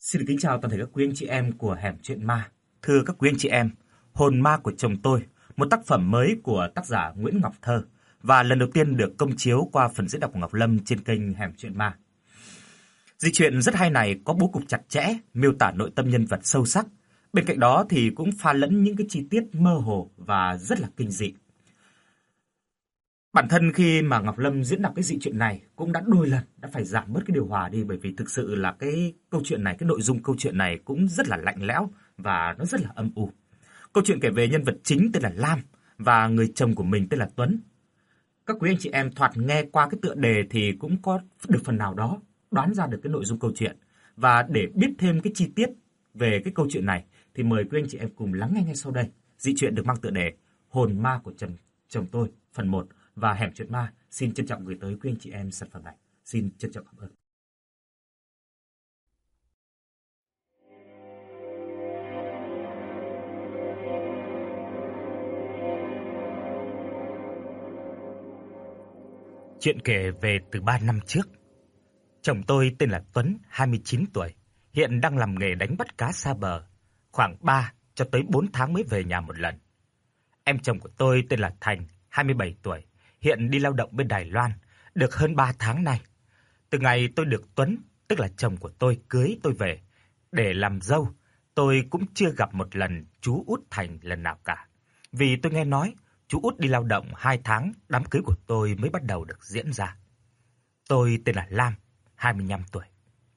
Xin được kính chào toàn thể các quý anh chị em của Hẻm Chuyện Ma. Thưa các quý anh chị em, Hồn Ma của chồng tôi, một tác phẩm mới của tác giả Nguyễn Ngọc Thơ và lần đầu tiên được công chiếu qua phần diễn đọc của Ngọc Lâm trên kênh Hẻm Chuyện Ma. Di truyện rất hay này có bố cục chặt chẽ, miêu tả nội tâm nhân vật sâu sắc. Bên cạnh đó thì cũng pha lẫn những cái chi tiết mơ hồ và rất là kinh dị. Bản thân khi mà Ngọc Lâm diễn đọc cái dị truyện này cũng đã đôi lần đã phải giảm bớt cái điều hòa đi, bởi vì thực sự là cái câu chuyện này, cái nội dung câu chuyện này cũng rất là lạnh lẽo và nó rất là âm u. Câu chuyện kể về nhân vật chính tên là Lam và người chồng của mình tên là Tuấn. Các quý anh chị em thoạt nghe qua cái tựa đề thì cũng có được phần nào đó đoán ra được cái nội dung câu chuyện. Và để biết thêm cái chi tiết về cái câu chuyện này thì mời quý anh chị em cùng lắng nghe ngay sau đây. Dị truyện được mang tựa đề Hồn Ma của chồng tôi phần 1 và Hẻm Chuyện Ma xin trân trọng gửi tới quý anh chị em sản phẩm này. Xin trân trọng cảm ơn. Chuyện kể về từ 3 năm trước. Chồng tôi tên là Tuấn, 29 tuổi, hiện đang làm nghề đánh bắt cá xa bờ, khoảng 3 cho tới 4 tháng mới về nhà một lần. Em chồng của tôi tên là Thành, 27 tuổi, hiện đi lao động bên Đài Loan, được hơn 3 tháng nay. Từ ngày tôi được Tuấn, tức là chồng của tôi, cưới tôi về để làm dâu, tôi cũng chưa gặp một lần chú út Thành lần nào cả. Vì tôi nghe nói chú út đi lao động 2 tháng, đám cưới của tôi mới bắt đầu được diễn ra. Tôi tên là Lam, 25 tuổi.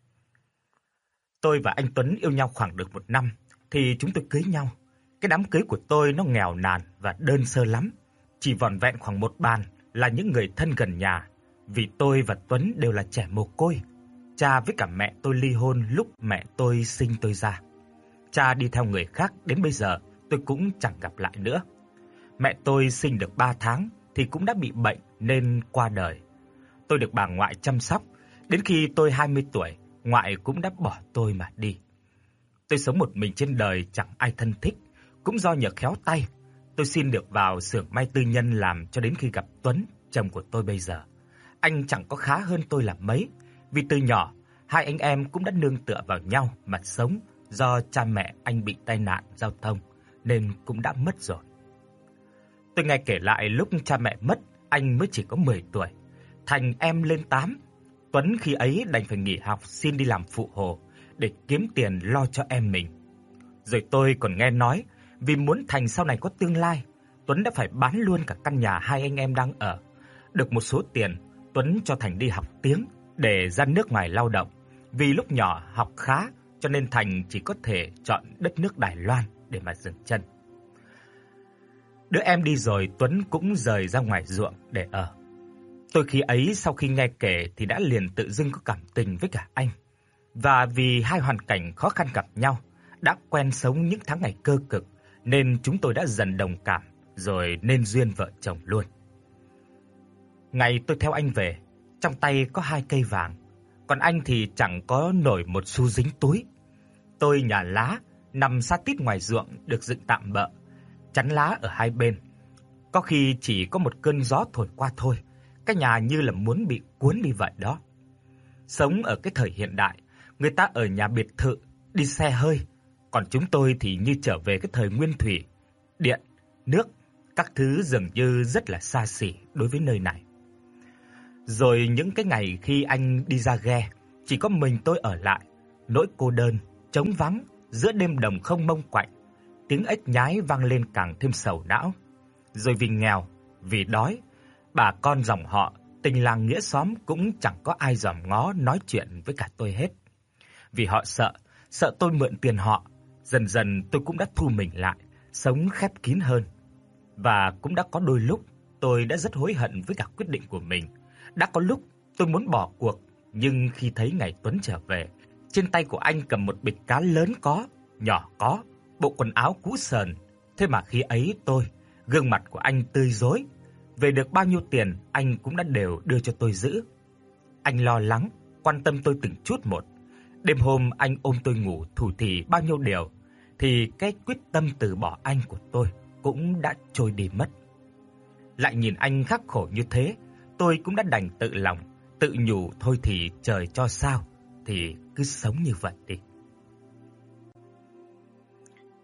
Tôi và anh Tuấn yêu nhau khoảng được 1 năm thì chúng tôi cưới nhau. Cái đám cưới của tôi nó nghèo nàn và đơn sơ lắm, chỉ vỏn vẹn khoảng một bàn là những người thân gần nhà, vì tôi và Tuấn đều là trẻ mồ côi. Cha với cả mẹ tôi ly hôn lúc mẹ tôi sinh tôi ra. Cha đi theo người khác, đến bây giờ tôi cũng chẳng gặp lại nữa. Mẹ tôi sinh được 3 tháng thì cũng đã bị bệnh nên qua đời. Tôi được bà ngoại chăm sóc, đến khi tôi 20 tuổi, ngoại cũng đã bỏ tôi mà đi. Tôi sống một mình trên đời, chẳng ai thân thích, cũng do nhờ khéo tay, tôi xin được vào xưởng may tư nhân làm cho đến khi gặp Tuấn, chồng của tôi bây giờ. Anh chẳng có khá hơn tôi là mấy, vì từ nhỏ hai anh em cũng đã nương tựa vào nhau mà sống, do cha mẹ anh bị tai nạn giao thông nên cũng đã mất rồi. Tôi nghe kể lại lúc cha mẹ mất, anh mới chỉ có 10 tuổi, Thành em lên 8. Tuấn khi ấy đành phải nghỉ học xin đi làm phụ hồ để kiếm tiền lo cho em mình. Rồi tôi còn nghe nói vì muốn Thành sau này có tương lai, Tuấn đã phải bán luôn cả căn nhà hai anh em đang ở. Được một số tiền, Tuấn cho Thành đi học tiếng để ra nước ngoài lao động. Vì lúc nhỏ học khá cho nên Thành chỉ có thể chọn đất nước Đài Loan để mà dừng chân. Đứa em đi rồi, Tuấn cũng rời ra ngoài ruộng để ở. Tôi khi ấy sau khi nghe kể thì đã liền tự dưng có cảm tình với cả anh. Và vì hai hoàn cảnh khó khăn gặp nhau, đã quen sống những tháng ngày cơ cực nên chúng tôi đã dần đồng cảm rồi nên duyên vợ chồng luôn. Ngày tôi theo anh về, trong tay có 2 cây vàng, còn anh thì chẳng có nổi một xu dính túi. Tôi nhà lá nằm sát tít ngoài ruộng được dựng tạm bợ, chắn lá ở hai bên. Có khi chỉ có một cơn gió thổi qua thôi, cái nhà như là muốn bị cuốn đi vậy đó. Sống ở cái thời hiện đại, người ta ở nhà biệt thự, đi xe hơi, còn chúng tôi thì như trở về cái thời nguyên thủy, điện, nước, các thứ dường như rất là xa xỉ đối với nơi này. Rồi những cái ngày khi anh đi ra ghe, chỉ có mình tôi ở lại, nỗi cô đơn, trống vắng giữa đêm đồng không mông quạnh, tiếng ếch nhái vang lên càng thêm sầu não. Rồi vì nghèo, vì đói, bà con dòng họ, tình làng nghĩa xóm cũng chẳng có ai dòm ngó nói chuyện với cả tôi hết. Vì họ sợ tôi mượn tiền họ, dần dần tôi cũng đã thu mình lại, sống khép kín hơn. Và cũng đã có đôi lúc tôi đã rất hối hận với cả quyết định của mình. Đã có lúc tôi muốn bỏ cuộc, nhưng khi thấy ngày Tuấn trở về, trên tay của anh cầm một bịch cá lớn có, nhỏ có, bộ quần áo cũ sờn, thế mà khi ấy gương mặt của anh tươi rói, về được bao nhiêu tiền anh cũng đã đều đưa cho tôi giữ. Anh lo lắng, quan tâm tôi từng chút một. Đêm hôm anh ôm tôi ngủ thủ thỉ bao nhiêu điều, thì cái quyết tâm từ bỏ anh của tôi cũng đã trôi đi mất. Lại nhìn anh khắc khổ như thế, tôi cũng đã đành tự lòng, tự nhủ thôi thì trời cho sao thì cứ sống như vậy đi.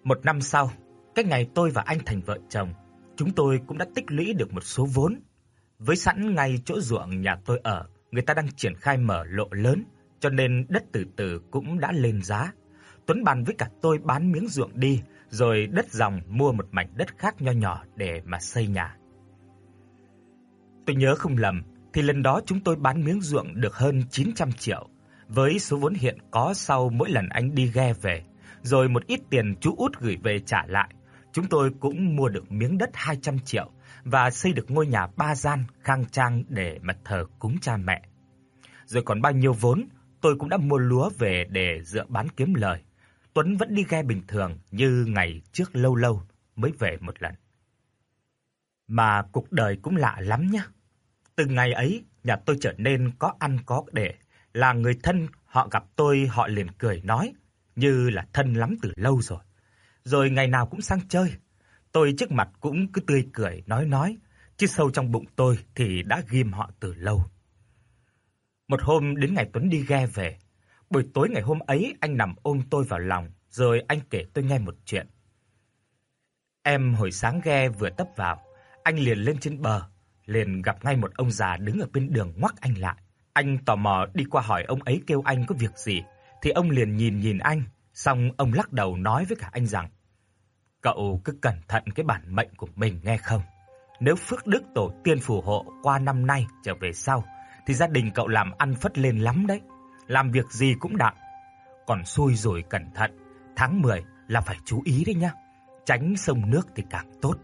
Một năm sau, cái ngày tôi và anh thành vợ chồng, chúng tôi cũng đã tích lũy được một số vốn. Với sẵn ngay chỗ ruộng nhà tôi ở, người ta đang triển khai mở lộ lớn, cho nên đất từ từ cũng đã lên giá. Tuấn bàn với cả tôi bán miếng ruộng đi, rồi đất dòng mua một mảnh đất khác nho nhỏ để mà xây nhà. Tôi nhớ không lầm thì lần đó chúng tôi bán miếng ruộng được hơn 900 triệu. Với số vốn hiện có sau mỗi lần anh đi ghe về, rồi một ít tiền chú út gửi về trả lại, chúng tôi cũng mua được miếng đất 200 triệu và xây được ngôi nhà 3 gian khang trang để mà thờ cúng cha mẹ. Rồi còn bao nhiêu vốn, tôi cũng đã mua lúa về để dựa bán kiếm lời. Tuấn vẫn đi ghe bình thường như ngày trước lâu lâu mới về một lần. Mà cuộc đời cũng lạ lắm nhá. Từ ngày ấy, nhà tôi trở nên có ăn có để, là người thân họ gặp tôi họ liền cười nói, như là thân lắm từ lâu rồi. Rồi ngày nào cũng sang chơi, tôi trước mặt cũng cứ tươi cười nói, chứ sâu trong bụng tôi thì đã ghim họ từ lâu. Một hôm đến ngày Tuấn đi ghe về, buổi tối ngày hôm ấy anh nằm ôm tôi vào lòng, rồi anh kể tôi nghe một chuyện. Em hồi sáng ghe vừa tấp vào, anh liền lên trên bờ, liền gặp ngay một ông già đứng ở bên đường ngoắc anh lại. Anh tò mò đi qua hỏi ông ấy kêu anh có việc gì, thì ông liền nhìn anh, xong ông lắc đầu nói với cả anh rằng: "Cậu cứ cẩn thận cái bản mệnh của mình nghe không? Nếu phước đức tổ tiên phù hộ qua năm nay trở về sau thì gia đình cậu làm ăn phất lên lắm đấy, làm việc gì cũng đặng. Còn xui rồi cẩn thận, tháng 10 là phải chú ý đấy nhá, tránh sông nước thì càng tốt."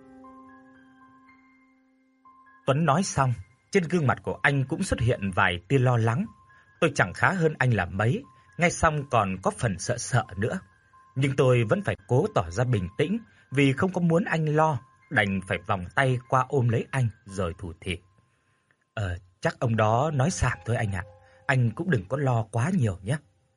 Tuấn nói xong, trên gương mặt của anh cũng xuất hiện vài tia lo lắng. Tôi chẳng khá hơn anh là mấy, nghe xong còn có phần sợ sợ nữa. Nhưng tôi vẫn phải cố tỏ ra bình tĩnh, vì không có muốn anh lo, đành phải vòng tay qua ôm lấy anh rồi thủ thỉ: Chắc ông đó nói xàm thôi anh ạ, anh cũng đừng có lo quá nhiều nhé."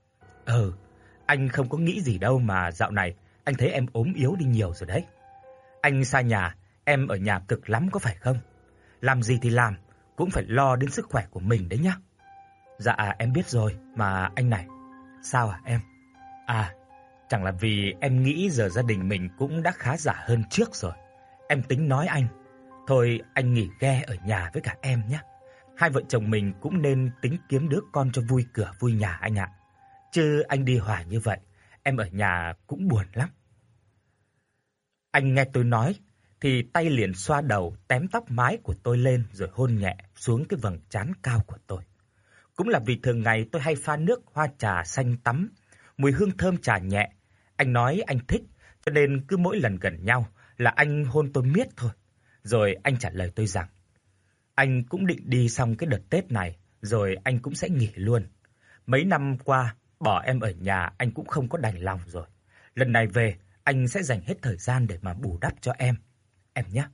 Anh không có nghĩ gì đâu, mà dạo này anh thấy em ốm yếu đi nhiều rồi đấy. Anh xa nhà, em ở nhà cực lắm có phải không? Làm gì thì làm, cũng phải lo đến sức khỏe của mình đấy nhá. Dạ em biết rồi, mà anh này. Sao em? Chẳng là vì em nghĩ giờ gia đình mình cũng đã khá giả hơn trước rồi. Em tính nói anh, thôi anh nghỉ ghe ở nhà với cả em nhé. Hai vợ chồng mình cũng nên tính kiếm đứa con cho vui cửa vui nhà anh ạ. Chứ anh đi hoài như vậy, em ở nhà cũng buồn lắm. Anh nghe tôi nói thì tay liền xoa đầu, tém tóc mái của tôi lên rồi hôn nhẹ xuống cái vầng trán cao của tôi. Cũng là vì thường ngày tôi hay pha nước hoa trà xanh tắm, mùi hương thơm trà nhẹ. Anh nói anh thích, cho nên cứ mỗi lần gần nhau là anh hôn tôi miết thôi. Rồi anh trả lời tôi rằng anh cũng định đi xong cái đợt Tết này, rồi anh cũng sẽ nghỉ luôn. Mấy năm qua, bỏ em ở nhà anh cũng không có đành lòng rồi. Lần này về, anh sẽ dành hết thời gian để mà bù đắp cho em nhé.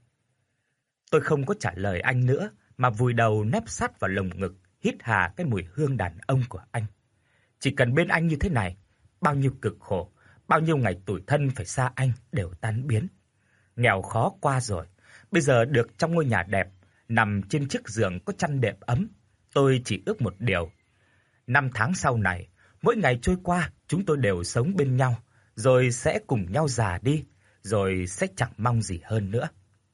Tôi không có trả lời anh nữa, mà vùi đầu nép sát vào lồng ngực, hít hà cái mùi hương đàn ông của anh. Chỉ cần bên anh như thế này, bao nhiêu cực khổ, bao nhiêu ngày tủi thân phải xa anh đều tan biến. Nghèo khó qua rồi, bây giờ được trong ngôi nhà đẹp, nằm trên chiếc giường có chăn đệm ấm, tôi chỉ ước một điều. 5 tháng sau này, mỗi ngày trôi qua, chúng tôi đều sống bên nhau, rồi sẽ cùng nhau già đi, rồi sẽ chẳng mong gì hơn nữa.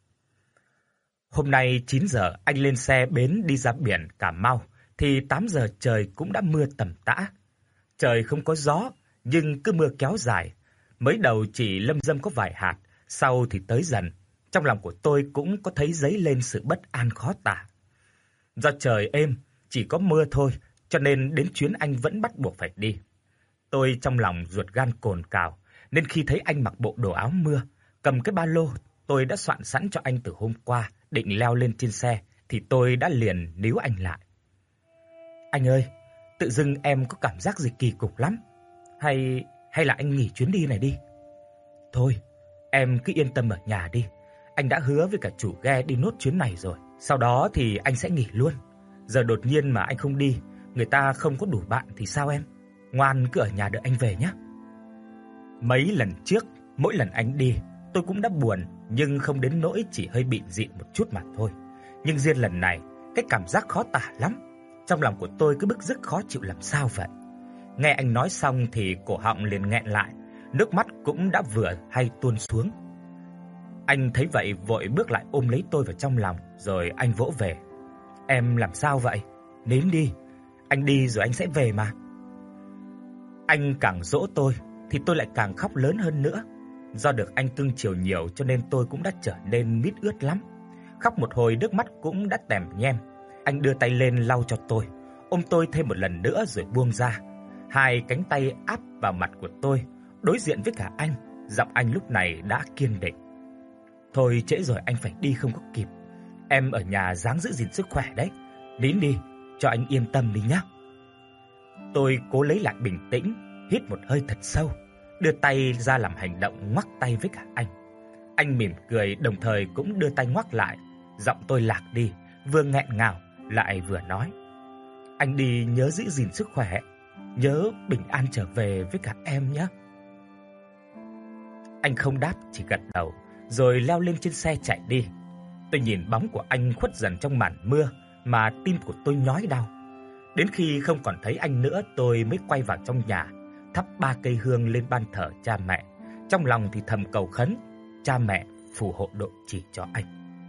Hôm nay 9 giờ anh lên xe bến đi ra biển Cà Mau, thì 8 giờ trời cũng đã mưa tầm tã. Trời không có gió, nhưng cứ mưa kéo dài. Mới đầu chỉ lâm râm có vài hạt, sau thì tới dần. Trong lòng của tôi cũng có thấy dấy lên sự bất an khó tả. Do trời êm, chỉ có mưa thôi, cho nên đến chuyến anh vẫn bắt buộc phải đi. Tôi trong lòng ruột gan cồn cào, nên khi thấy anh mặc bộ đồ áo mưa, cầm cái ba lô tôi đã soạn sẵn cho anh từ hôm qua, định leo lên trên xe, thì tôi đã liền níu anh lại. Anh ơi, tự dưng em có cảm giác gì kỳ cục lắm. Hay là anh nghỉ chuyến đi này đi. Thôi, em cứ yên tâm ở nhà đi. Anh đã hứa với cả chủ ghe đi nốt chuyến này rồi. Sau đó thì anh sẽ nghỉ luôn. Giờ đột nhiên mà anh không đi, người ta không có đủ bạn thì sao em? Ngoan cứ ở nhà đợi anh về nhé. Mấy lần trước, mỗi lần anh đi, tôi cũng đã buồn, nhưng không đến nỗi chỉ hơi bịn dịn một chút mà thôi. Nhưng riêng lần này, cái cảm giác khó tả lắm. Trong lòng của tôi cứ bứt rứt khó chịu làm sao vậy. Nghe anh nói xong thì cổ họng liền nghẹn lại, nước mắt cũng đã vừa hay tuôn xuống. Anh thấy vậy vội bước lại ôm lấy tôi vào trong lòng, rồi anh vỗ về. Em làm sao vậy? Nín đi, anh đi rồi anh sẽ về mà. Anh càng dỗ tôi thì tôi lại càng khóc lớn hơn nữa. Do được anh cưng chiều nhiều cho nên tôi cũng đã trở nên mít ướt lắm. Khóc một hồi nước mắt cũng đã tèm nhem. Anh đưa tay lên lau cho tôi, ôm tôi thêm một lần nữa rồi buông ra. Hai cánh tay áp vào mặt của tôi, đối diện với cả anh. Giọng anh lúc này đã kiên định. Thôi trễ rồi, anh phải đi không có kịp. Em ở nhà ráng giữ gìn sức khỏe đấy. Nín đi, cho anh yên tâm đi nhé. Tôi cố lấy lại bình tĩnh, hít một hơi thật sâu, đưa tay ra làm hành động ngoắc tay với cả anh. Anh mỉm cười đồng thời cũng đưa tay ngoắc lại. Giọng tôi lạc đi, vừa nghẹn ngào lại vừa nói. Anh đi nhớ giữ gìn sức khỏe, nhớ bình an trở về với cả em nhé. Anh không đáp, chỉ gật đầu, rồi leo lên trên xe chạy đi. Tôi nhìn bóng của anh khuất dần trong màn mưa mà tim của tôi nhói đau. Đến khi không còn thấy anh nữa, tôi mới quay vào trong nhà, thắp 3 cây hương lên ban thờ cha mẹ. Trong lòng thì thầm cầu khấn cha mẹ phù hộ độ trì cho anh.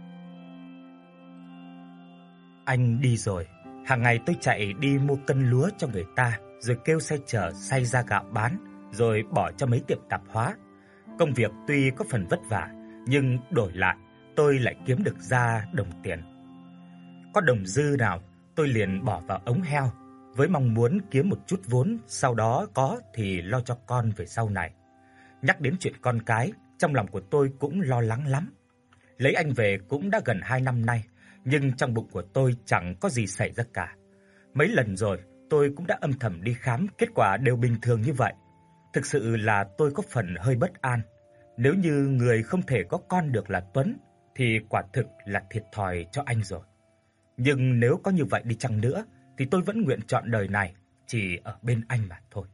Anh đi rồi. Hàng ngày tôi chạy đi mua cân lúa cho người ta, rồi kêu xe chở xay ra gạo bán, rồi bỏ cho mấy tiệm tạp hóa. Công việc tuy có phần vất vả, nhưng đổi lại tôi lại kiếm được ra đồng tiền. Có đồng dư nào, tôi liền bỏ vào ống heo, với mong muốn kiếm một chút vốn, sau đó có thì lo cho con về sau này. Nhắc đến chuyện con cái, trong lòng của tôi cũng lo lắng lắm. Lấy anh về cũng đã gần 2 năm nay, nhưng trong bụng của tôi chẳng có gì xảy ra cả. Mấy lần rồi, tôi cũng đã âm thầm đi khám, kết quả đều bình thường như vậy. Thực sự là tôi có phần hơi bất an. Nếu như người không thể có con được là Tuấn, thì quả thực là thiệt thòi cho anh rồi. Nhưng nếu có như vậy đi chăng nữa, thì tôi vẫn nguyện chọn đời này chỉ ở bên anh mà thôi.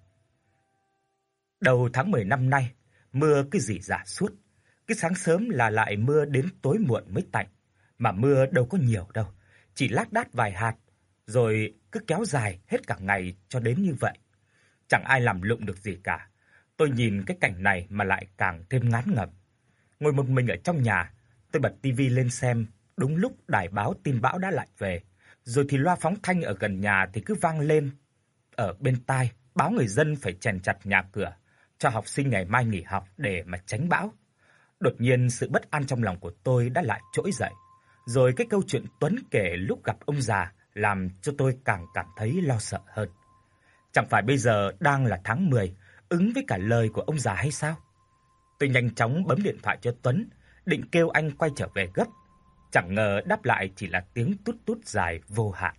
Đầu tháng 10 năm nay, mưa cứ rỉ rả suốt. Cái sáng sớm là lại mưa đến tối muộn mới tạnh. Mà mưa đâu có nhiều đâu, chỉ lác đác vài hạt, rồi cứ kéo dài hết cả ngày cho đến như vậy. Chẳng ai làm lụng được gì cả. Tôi nhìn cái cảnh này mà lại càng thêm ngán ngẩm. Ngồi một mình ở trong nhà, tôi bật tivi lên xem. Đúng lúc đài báo tin bão đã lại về, rồi thì loa phóng thanh ở gần nhà thì cứ vang lên ở bên tai, báo người dân phải chèn chặt nhà cửa, cho học sinh ngày mai nghỉ học để mà tránh bão. Đột nhiên sự bất an trong lòng của tôi đã lại trỗi dậy. Rồi cái câu chuyện Tuấn kể lúc gặp ông già làm cho tôi càng cảm thấy lo sợ hơn. Chẳng phải bây giờ đang là tháng 10, ứng với cả lời của ông già hay sao? Tôi nhanh chóng bấm điện thoại cho Tuấn, định kêu anh quay trở về gấp. Chẳng ngờ đáp lại chỉ là tiếng tút tút dài vô hạn.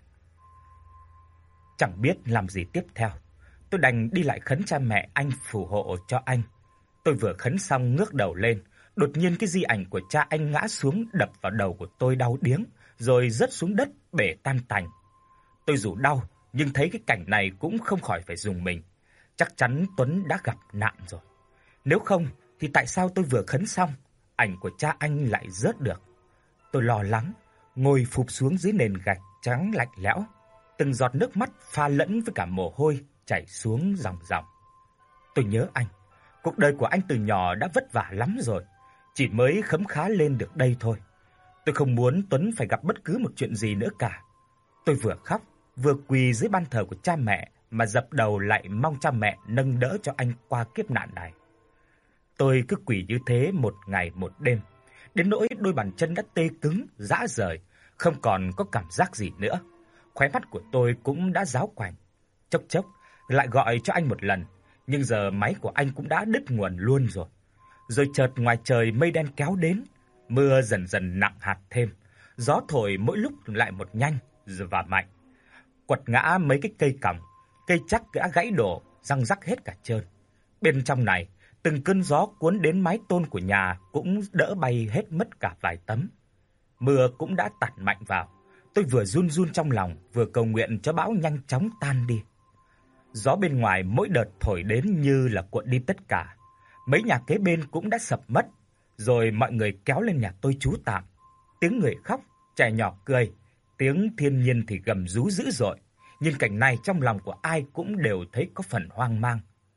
Chẳng biết làm gì tiếp theo, tôi đành đi lại khấn cha mẹ anh phù hộ cho anh. Tôi vừa khấn xong ngước đầu lên, đột nhiên cái di ảnh của cha anh ngã xuống đập vào đầu của tôi đau điếng, rồi rớt xuống đất bể tan tành. Tôi dù đau nhưng thấy cái cảnh này cũng không khỏi phải rùng mình. Chắc chắn Tuấn đã gặp nạn rồi. Nếu không thì tại sao tôi vừa khấn xong, ảnh của cha anh lại rớt được? Tôi lo lắng, ngồi phụp xuống dưới nền gạch trắng lạnh lẽo. Từng giọt nước mắt pha lẫn với cả mồ hôi chảy xuống ròng ròng. Tôi nhớ anh. Cuộc đời của anh từ nhỏ đã vất vả lắm rồi, chỉ mới khấm khá lên được đây thôi. Tôi không muốn Tuấn phải gặp bất cứ một chuyện gì nữa cả. Tôi vừa khóc, vừa quỳ dưới ban thờ của cha mẹ mà dập đầu lại mong cha mẹ nâng đỡ cho anh qua kiếp nạn này. Tôi cứ quỳ như thế một ngày một đêm, đến nỗi đôi bàn chân đã tê cứng, rã rời, không còn có cảm giác gì nữa. Khóe mắt của tôi cũng đã ráo quành. Chốc chốc lại gọi cho anh một lần, nhưng giờ máy của anh cũng đã đứt nguồn luôn rồi. Rồi chợt ngoài trời mây đen kéo đến, mưa dần dần nặng hạt thêm, gió thổi mỗi lúc lại một nhanh và mạnh, quật ngã mấy cái cây còng, cây chắc đã gãy đổ, răng rắc hết cả trơn. Bên trong này, từng cơn gió cuốn đến mái tôn của nhà cũng đỡ bay hết mất cả vài tấm. Mưa cũng đã tạt mạnh vào. Tôi vừa run run trong lòng, vừa cầu nguyện cho bão nhanh chóng tan đi. Gió bên ngoài mỗi đợt thổi đến như là cuộn đi tất cả. Mấy nhà kế bên cũng đã sập mất, rồi mọi người kéo lên nhà tôi trú tạm. Tiếng người khóc, trẻ nhỏ cười, tiếng thiên nhiên thì gầm rú dữ dội. Nhưng cảnh này trong lòng của ai cũng đều thấy có phần hoang mang.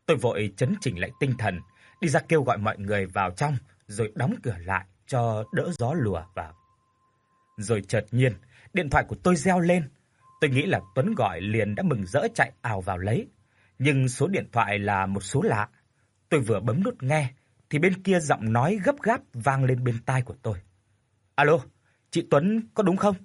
Tôi vội trấn chỉnh lại tinh thần, đi ra kêu gọi mọi người vào trong rồi đóng cửa lại cho đỡ gió lùa vào. Rồi chợt nhiên, điện thoại của tôi reo lên. Tôi nghĩ là Tuấn gọi liền đã mừng rỡ chạy ào vào lấy, nhưng số điện thoại là một số lạ. Tôi vừa bấm nút nghe thì bên kia giọng nói gấp gáp vang lên bên tai của tôi. "Alo, chị Tuấn có đúng không?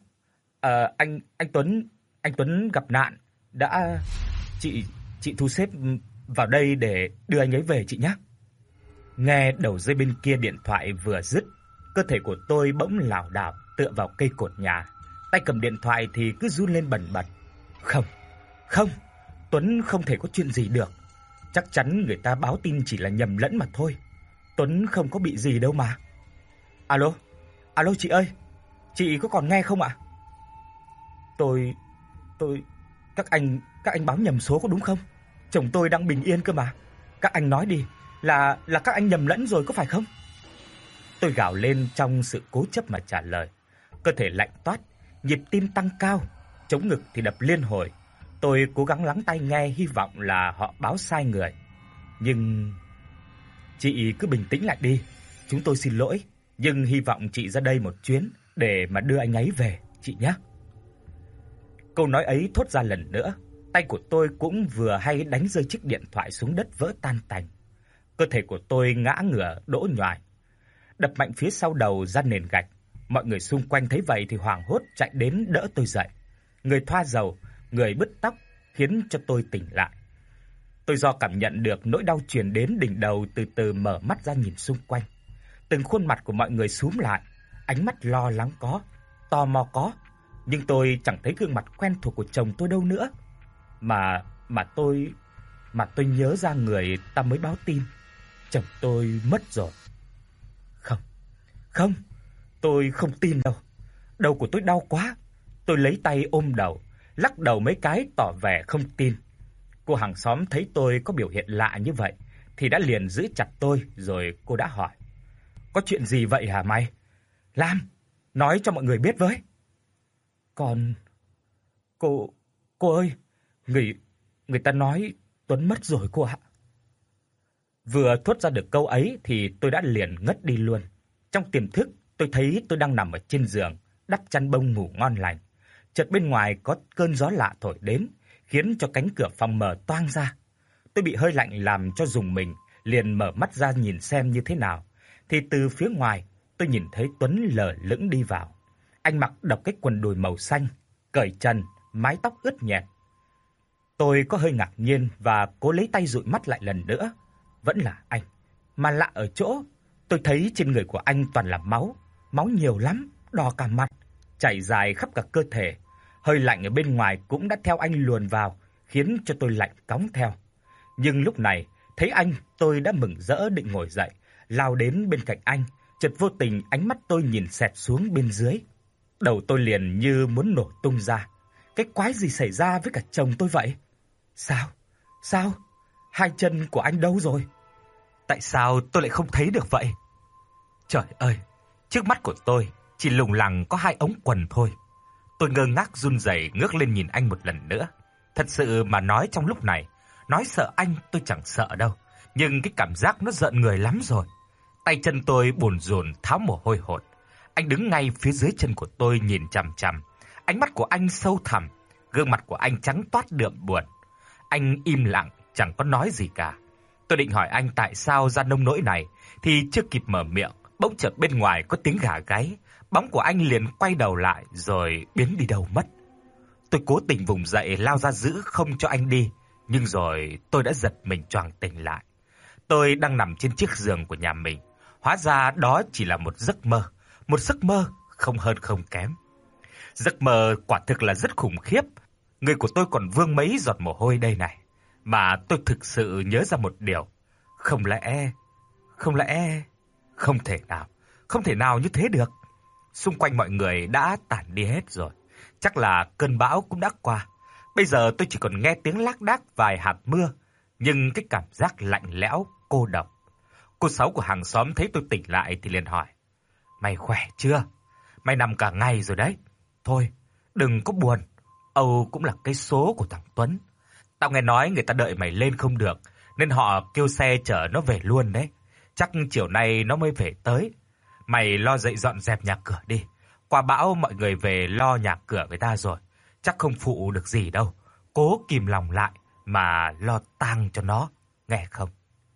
Anh Tuấn gặp nạn, đã chị thu xếp vào đây để đưa anh ấy về chị nhé." Nghe đầu dây bên kia điện thoại vừa dứt, cơ thể của tôi bỗng lảo đảo tựa vào cây cột nhà, tay cầm điện thoại thì cứ run lên bần bật. Không, không, Tuấn không thể có chuyện gì được. Chắc chắn người ta báo tin chỉ là nhầm lẫn mà thôi. Tuấn không có bị gì đâu mà. Alo, alo chị ơi, chị có còn nghe không ạ? Tôi các anh báo nhầm số có đúng không? Chồng tôi đang bình yên cơ mà. Các anh nói đi, là các anh nhầm lẫn rồi có phải không? Tôi gào lên trong sự cố chấp mà trả lời. Cơ thể lạnh toát, nhịp tim tăng cao, chống ngực thì đập liên hồi. Tôi cố gắng lắng tai nghe hy vọng là họ báo sai người. Nhưng chị cứ bình tĩnh lại đi, chúng tôi xin lỗi, nhưng hy vọng chị ra đây một chuyến để mà đưa anh ấy về chị nhé. Câu nói ấy thốt ra lần nữa, tay của tôi cũng vừa hay đánh rơi chiếc điện thoại xuống đất vỡ tan tành. Cơ thể của tôi ngã ngửa đổ nhoài, đập mạnh phía sau đầu ra nền gạch. Mọi người xung quanh thấy vậy thì hoảng hốt chạy đến đỡ tôi dậy. Người thoa dầu, người bứt tóc khiến cho tôi tỉnh lại. Tôi do cảm nhận được nỗi đau truyền đến đỉnh đầu từ từ mở mắt ra nhìn xung quanh. Từng khuôn mặt của mọi người xúm lại, ánh mắt lo lắng có, tò mò có, nhưng tôi chẳng thấy gương mặt quen thuộc của chồng tôi đâu nữa. Mà tôi nhớ ra người ta mới báo tin, chồng tôi mất rồi. Không, tôi không tin đâu. Đầu của tôi đau quá. Tôi lấy tay ôm đầu, lắc đầu mấy cái tỏ vẻ không tin. Cô hàng xóm thấy tôi có biểu hiện lạ như vậy thì đã liền giữ chặt tôi rồi cô đã hỏi: "Có chuyện gì vậy hả mày? Lam, nói cho mọi người biết với." "Còn cô ơi, người ta nói Tuấn mất rồi cô ạ." Vừa thốt ra được câu ấy thì tôi đã liền ngất đi luôn. Trong tiềm thức, tôi thấy tôi đang nằm ở trên giường, đắp chăn bông ngủ ngon lành. Chợt bên ngoài có cơn gió lạ thổi đến, khiến cho cánh cửa phòng mở toang ra. Tôi bị hơi lạnh làm cho rùng mình, liền mở mắt ra nhìn xem như thế nào. Thì từ phía ngoài, tôi nhìn thấy Tuấn lờ lững đi vào. Anh mặc độc cái quần đùi màu xanh, cởi trần, mái tóc ướt nhẹp. Tôi có hơi ngạc nhiên và cố lấy tay dụi mắt lại lần nữa. Vẫn là anh. Mà lạ ở chỗ, tôi thấy trên người của anh toàn là máu, máu nhiều lắm, đỏ cả mặt, chảy dài khắp cả cơ thể. Hơi lạnh ở bên ngoài cũng đã theo anh luồn vào, khiến cho tôi lạnh cóng theo. Nhưng lúc này, thấy anh, tôi đã mừng rỡ định ngồi dậy, lao đến bên cạnh anh, chợt vô tình ánh mắt tôi nhìn xẹt xuống bên dưới. Đầu tôi liền như muốn nổ tung ra. Cái quái gì xảy ra với cả chồng tôi vậy? Sao? Hai chân của anh đâu rồi? Tại sao tôi lại không thấy được vậy? Trời ơi, trước mắt của tôi chỉ lủng lẳng có hai ống quần thôi. Tôi ngơ ngác run rẩy ngước lên nhìn anh một lần nữa. Thật sự mà nói trong lúc này, nói sợ anh tôi chẳng sợ đâu, nhưng cái cảm giác nó rợn người lắm rồi. Tay chân tôi bủn rủn tháo mồ hôi hột. Anh đứng ngay phía dưới chân của tôi nhìn chằm chằm. Ánh mắt của anh sâu thẳm, gương mặt của anh trắng toát đượm buồn. Anh im lặng, chẳng có nói gì cả. Tôi định hỏi anh tại sao ra nông nỗi này thì chưa kịp mở miệng, bỗng chợt bên ngoài có tiếng gà gáy, bóng của anh liền quay đầu lại rồi biến đi đâu mất. Tôi cố tình vùng dậy lao ra giữ không cho anh đi, nhưng rồi tôi đã giật mình choàng tỉnh lại. Tôi đang nằm trên chiếc giường của nhà mình, hóa ra đó chỉ là một giấc mơ không hơn không kém. Giấc mơ quả thực là rất khủng khiếp, người của tôi còn vương mấy giọt mồ hôi đây này. Mà tôi thực sự nhớ ra một điều, không lẽ không thể nào như thế được. Xung quanh mọi người đã tản đi hết rồi, chắc là cơn bão cũng đã qua. Bây giờ tôi chỉ còn nghe tiếng lác đác vài hạt mưa, nhưng cái cảm giác lạnh lẽo, cô độc. Cô Sáu của hàng xóm thấy tôi tỉnh lại thì liền hỏi: "Mày khỏe chưa? Mày nằm cả ngày rồi đấy. Thôi, đừng có buồn, Âu cũng là cái số của thằng Tuấn. Tao nghe nói người ta đợi mày lên không được, nên họ kêu xe chở nó về luôn đấy. Chắc chiều nay nó mới về tới. Mày lo dậy dọn dẹp nhà cửa đi. Qua bão mọi người về lo nhà cửa người ta rồi, chắc không phụ được gì đâu. Cố kìm lòng lại mà lo tang cho nó, nghe không?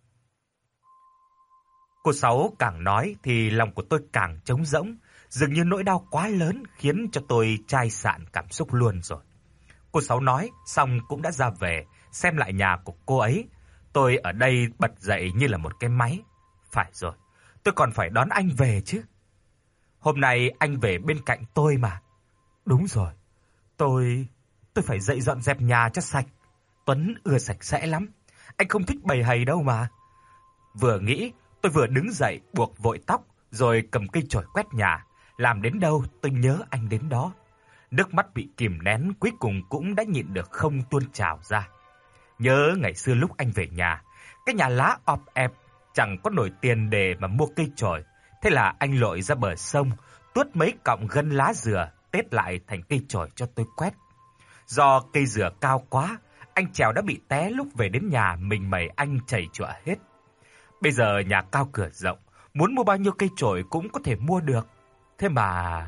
Cô Sáu càng nói thì lòng của tôi càng trống rỗng, dường như nỗi đau quá lớn khiến cho tôi chai sạn cảm xúc luôn rồi. Cô Sáu nói xong cũng đã ra về, xem lại nhà của cô ấy. Tôi ở đây bật dậy như là một cái máy. Phải rồi, tôi còn phải đón anh về chứ. Hôm nay anh về bên cạnh tôi mà. Đúng rồi, tôi phải dậy dọn dẹp nhà cho sạch. Tuấn ưa sạch sẽ lắm. Anh không thích bầy hầy đâu mà. Vừa nghĩ, tôi vừa đứng dậy buộc vội tóc rồi cầm cây chổi quét nhà. Làm đến đâu tôi nhớ anh đến đó. Nước mắt bị kìm nén cuối cùng cũng đã nhịn được không tuôn trào ra. Nhớ ngày xưa lúc anh về nhà, cái nhà lá ọp ẹp, chẳng có nổi tiền để mà mua cây chổi. Thế là anh lội ra bờ sông, tuốt mấy cọng gân lá dừa tết lại thành cây chổi cho tôi quét. Do cây dừa cao quá, anh trèo đã bị té, lúc về đến nhà mình mẩy anh chảy chọa hết. Bây giờ nhà cao cửa rộng, muốn mua bao nhiêu cây chổi cũng có thể mua được. Thế mà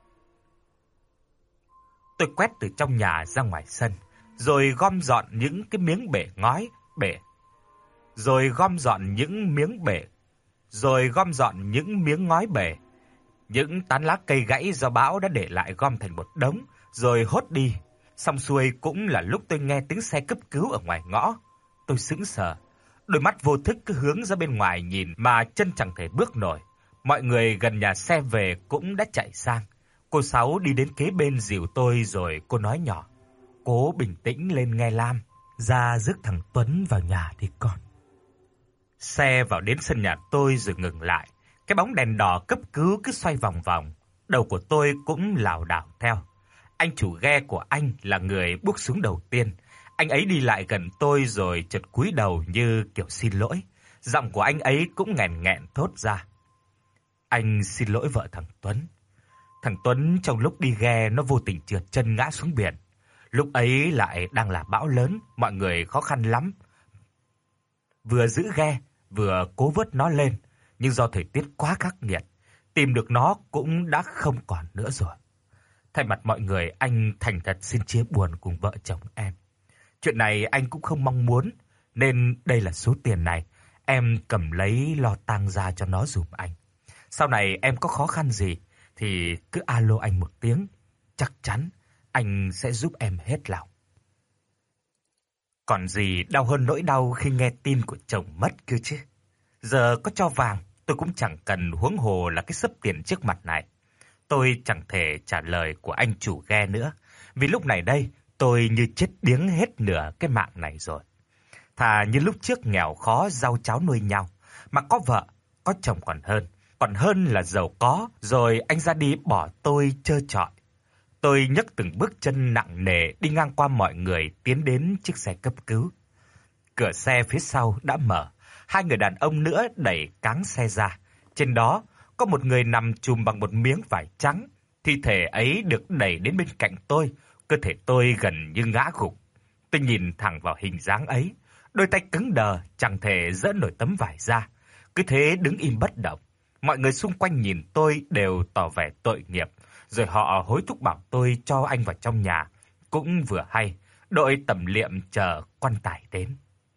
tôi quét từ trong nhà ra ngoài sân, rồi gom dọn những cái miếng bể ngói, rồi gom dọn những miếng ngói bể. Những tán lá cây gãy do bão đã để lại gom thành một đống rồi hốt đi. Xong xuôi cũng là lúc tôi nghe tiếng xe cấp cứu ở ngoài ngõ. Tôi sững sờ, đôi mắt vô thức cứ hướng ra bên ngoài nhìn mà chân chẳng thể bước nổi. Mọi người gần nhà xe về cũng đã chạy sang. Cô Sáu đi đến kế bên dìu tôi rồi cô nói nhỏ: "Cố bình tĩnh lên nghe Lam, ra rước thằng Tuấn vào nhà đi con." Xe vào đến sân nhà tôi rồi ngừng lại. Cái bóng đèn đỏ cấp cứu cứ xoay vòng vòng, đầu của tôi cũng lảo đảo theo. Anh chủ ghe của anh là người bước xuống đầu tiên. Anh ấy đi lại gần tôi rồi chợt cúi đầu như kiểu xin lỗi. Giọng của anh ấy cũng nghẹn nghẹn thốt ra: "Anh xin lỗi vợ thằng Tuấn. Thằng Tuấn trong lúc đi ghe nó vô tình trượt chân ngã xuống biển. Lúc ấy lại đang là bão lớn, mọi người khó khăn lắm. Vừa giữ ghe, vừa cố vớt nó lên, nhưng do thời tiết quá khắc nghiệt, tìm được nó cũng đã không còn nữa rồi. Thay mặt mọi người, anh thành thật xin chia buồn cùng vợ chồng em. Chuyện này anh cũng không mong muốn, nên đây là số tiền này, em cầm lấy lo tang ra cho nó giùm anh. Sau này em có khó khăn gì thì cứ alo anh một tiếng, chắc chắn anh sẽ giúp em hết lòng." Còn gì đau hơn nỗi đau khi nghe tin của chồng mất cơ chứ. Giờ có cho vàng tôi cũng chẳng cần, huống hồ là cái xấp tiền trước mặt này. Tôi chẳng thể trả lời của anh chủ ghe nữa, vì lúc này đây tôi như chết điếng hết nửa cái mạng này rồi. Thà như lúc trước nghèo khó rau cháo nuôi nhau, mà có vợ, có chồng còn hơn là giàu có rồi anh ra đi bỏ tôi trơ trọi. Tôi nhấc từng bước chân nặng nề đi ngang qua mọi người tiến đến chiếc xe cấp cứu. Cửa xe phía sau đã mở, hai người đàn ông nữa đẩy cáng xe ra. Trên đó có một người nằm trùm bằng một miếng vải trắng. Thi thể ấy được đẩy đến bên cạnh tôi, cơ thể tôi gần như ngã gục. Tôi nhìn thẳng vào hình dáng ấy, đôi tay cứng đờ chẳng thể giở nổi tấm vải ra, cứ thế đứng im bất động. Mọi người xung quanh nhìn tôi đều tỏ vẻ tội nghiệp, rồi họ hối thúc bảo tôi cho anh vào trong nhà. Cũng vừa hay, đội tẩm liệm chờ quan tài đến.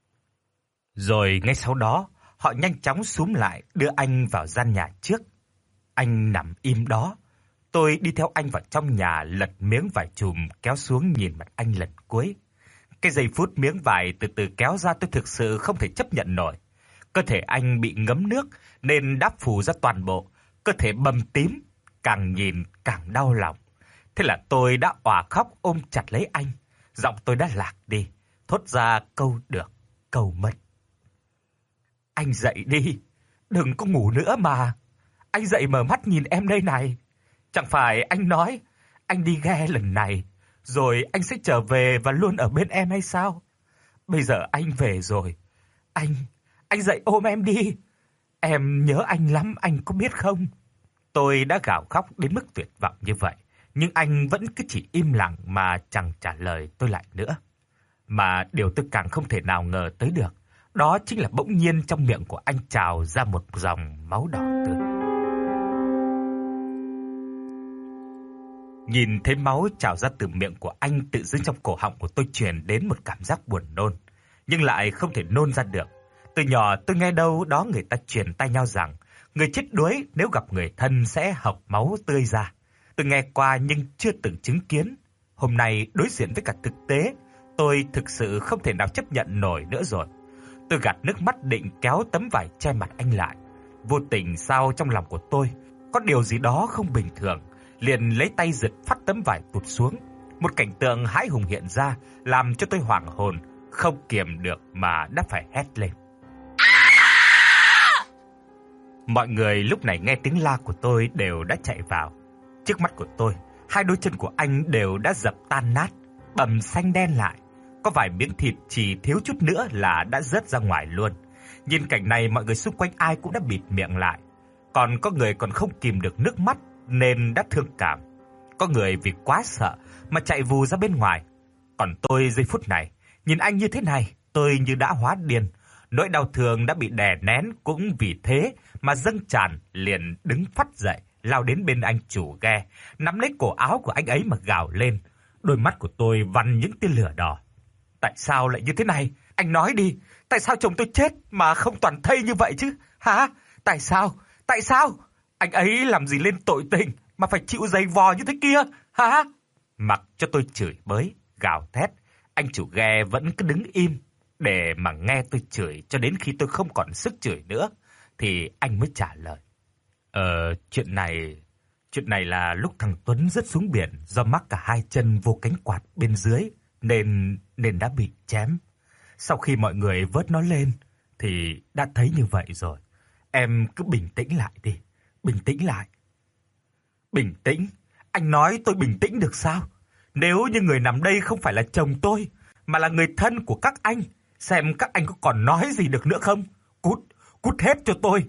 Rồi ngay sau đó, họ nhanh chóng xúm lại đưa anh vào gian nhà trước. Anh nằm im đó. Tôi đi theo anh vào trong nhà, lật miếng vải trùm kéo xuống nhìn mặt anh lần cuối. Cái giây phút miếng vải từ từ kéo ra tôi thực sự không thể chấp nhận nổi. Cơ thể anh bị ngấm nước nên đáp phủ ra toàn bộ, cơ thể bầm tím, càng nhìn càng đau lòng. Thế là tôi đã òa khóc ôm chặt lấy anh. Giọng tôi đã lạc đi, thốt ra câu được, câu mất: "Anh dậy đi, đừng có ngủ nữa mà. Anh dậy mở mắt nhìn em đây này. Chẳng phải anh nói anh đi ghe lần này rồi anh sẽ trở về và luôn ở bên em hay sao? Bây giờ anh về rồi. Anh dậy ôm em đi. Em nhớ anh lắm, anh có biết không?" Tôi đã gào khóc đến mức tuyệt vọng như vậy, nhưng anh vẫn cứ chỉ im lặng mà chẳng trả lời tôi lại nữa. Mà điều tôi càng không thể nào ngờ tới được, đó chính là bỗng nhiên trong miệng của anh trào ra một dòng máu đỏ tươi. Nhìn thấy máu trào ra từ miệng của anh, tự dưng trong cổ họng của tôi truyền đến một cảm giác buồn nôn, nhưng lại không thể nôn ra được. Từ nhỏ tôi nghe đâu đó người ta truyền tai nhau rằng người chết đuối nếu gặp người thân sẽ hộc máu tươi ra. Tôi nghe qua nhưng chưa từng chứng kiến. Hôm nay đối diện với cả thực tế, tôi thực sự không thể nào chấp nhận nổi nữa rồi. Tôi gạt nước mắt định kéo tấm vải che mặt anh lại. Vô tình sao trong lòng của tôi có điều gì đó không bình thường, liền lấy tay giật phát tấm vải tụt xuống. Một cảnh tượng hãi hùng hiện ra, làm cho tôi hoảng hồn, không kiềm được mà đã phải hét lên. Mọi người lúc này nghe tiếng la của tôi đều đã chạy vào. Trước mắt của tôi, hai đôi chân của anh đều đã dập tan nát, bầm xanh đen lại. Có vài miếng thịt chỉ thiếu chút nữa là đã rớt ra ngoài luôn. Nhìn cảnh này, mọi người xung quanh ai cũng đã bịt miệng lại. Còn có người còn không kìm được nước mắt nên đã thương cảm. Có người vì quá sợ mà chạy vù ra bên ngoài. Còn tôi giây phút này, nhìn anh như thế này, tôi như đã hóa điên. Nỗi đau thương đã bị đè nén cũng vì thế mà dâng tràn, liền đứng phắt dậy, lao đến bên anh chủ ghe, nắm lấy cổ áo của anh ấy mà gào lên. Đôi mắt của tôi vằn những tia lửa đỏ. Tại sao lại như thế này? Anh nói đi, tại sao chồng tôi chết mà không toàn thây như vậy chứ? Hả? Tại sao? Tại sao? Anh ấy làm gì lên tội tình mà phải chịu giày vò như thế kia? Hả? Mặc cho tôi chửi bới, gào thét, anh chủ ghe vẫn cứ đứng im để mà nghe tôi chửi cho đến khi tôi không còn sức chửi nữa thì anh mới trả lời. Chuyện này là lúc thằng Tuấn rớt xuống biển do mắc cả hai chân vô cánh quạt bên dưới nên đã bị chém. Sau khi mọi người vớt nó lên thì đã thấy như vậy rồi. Em cứ bình tĩnh lại đi, bình tĩnh lại. Bình tĩnh? Anh nói tôi bình tĩnh được sao? Nếu như người nằm đây không phải là chồng tôi mà là người thân của các anh, xem các anh có còn nói gì được nữa không? Cút hết cho tôi.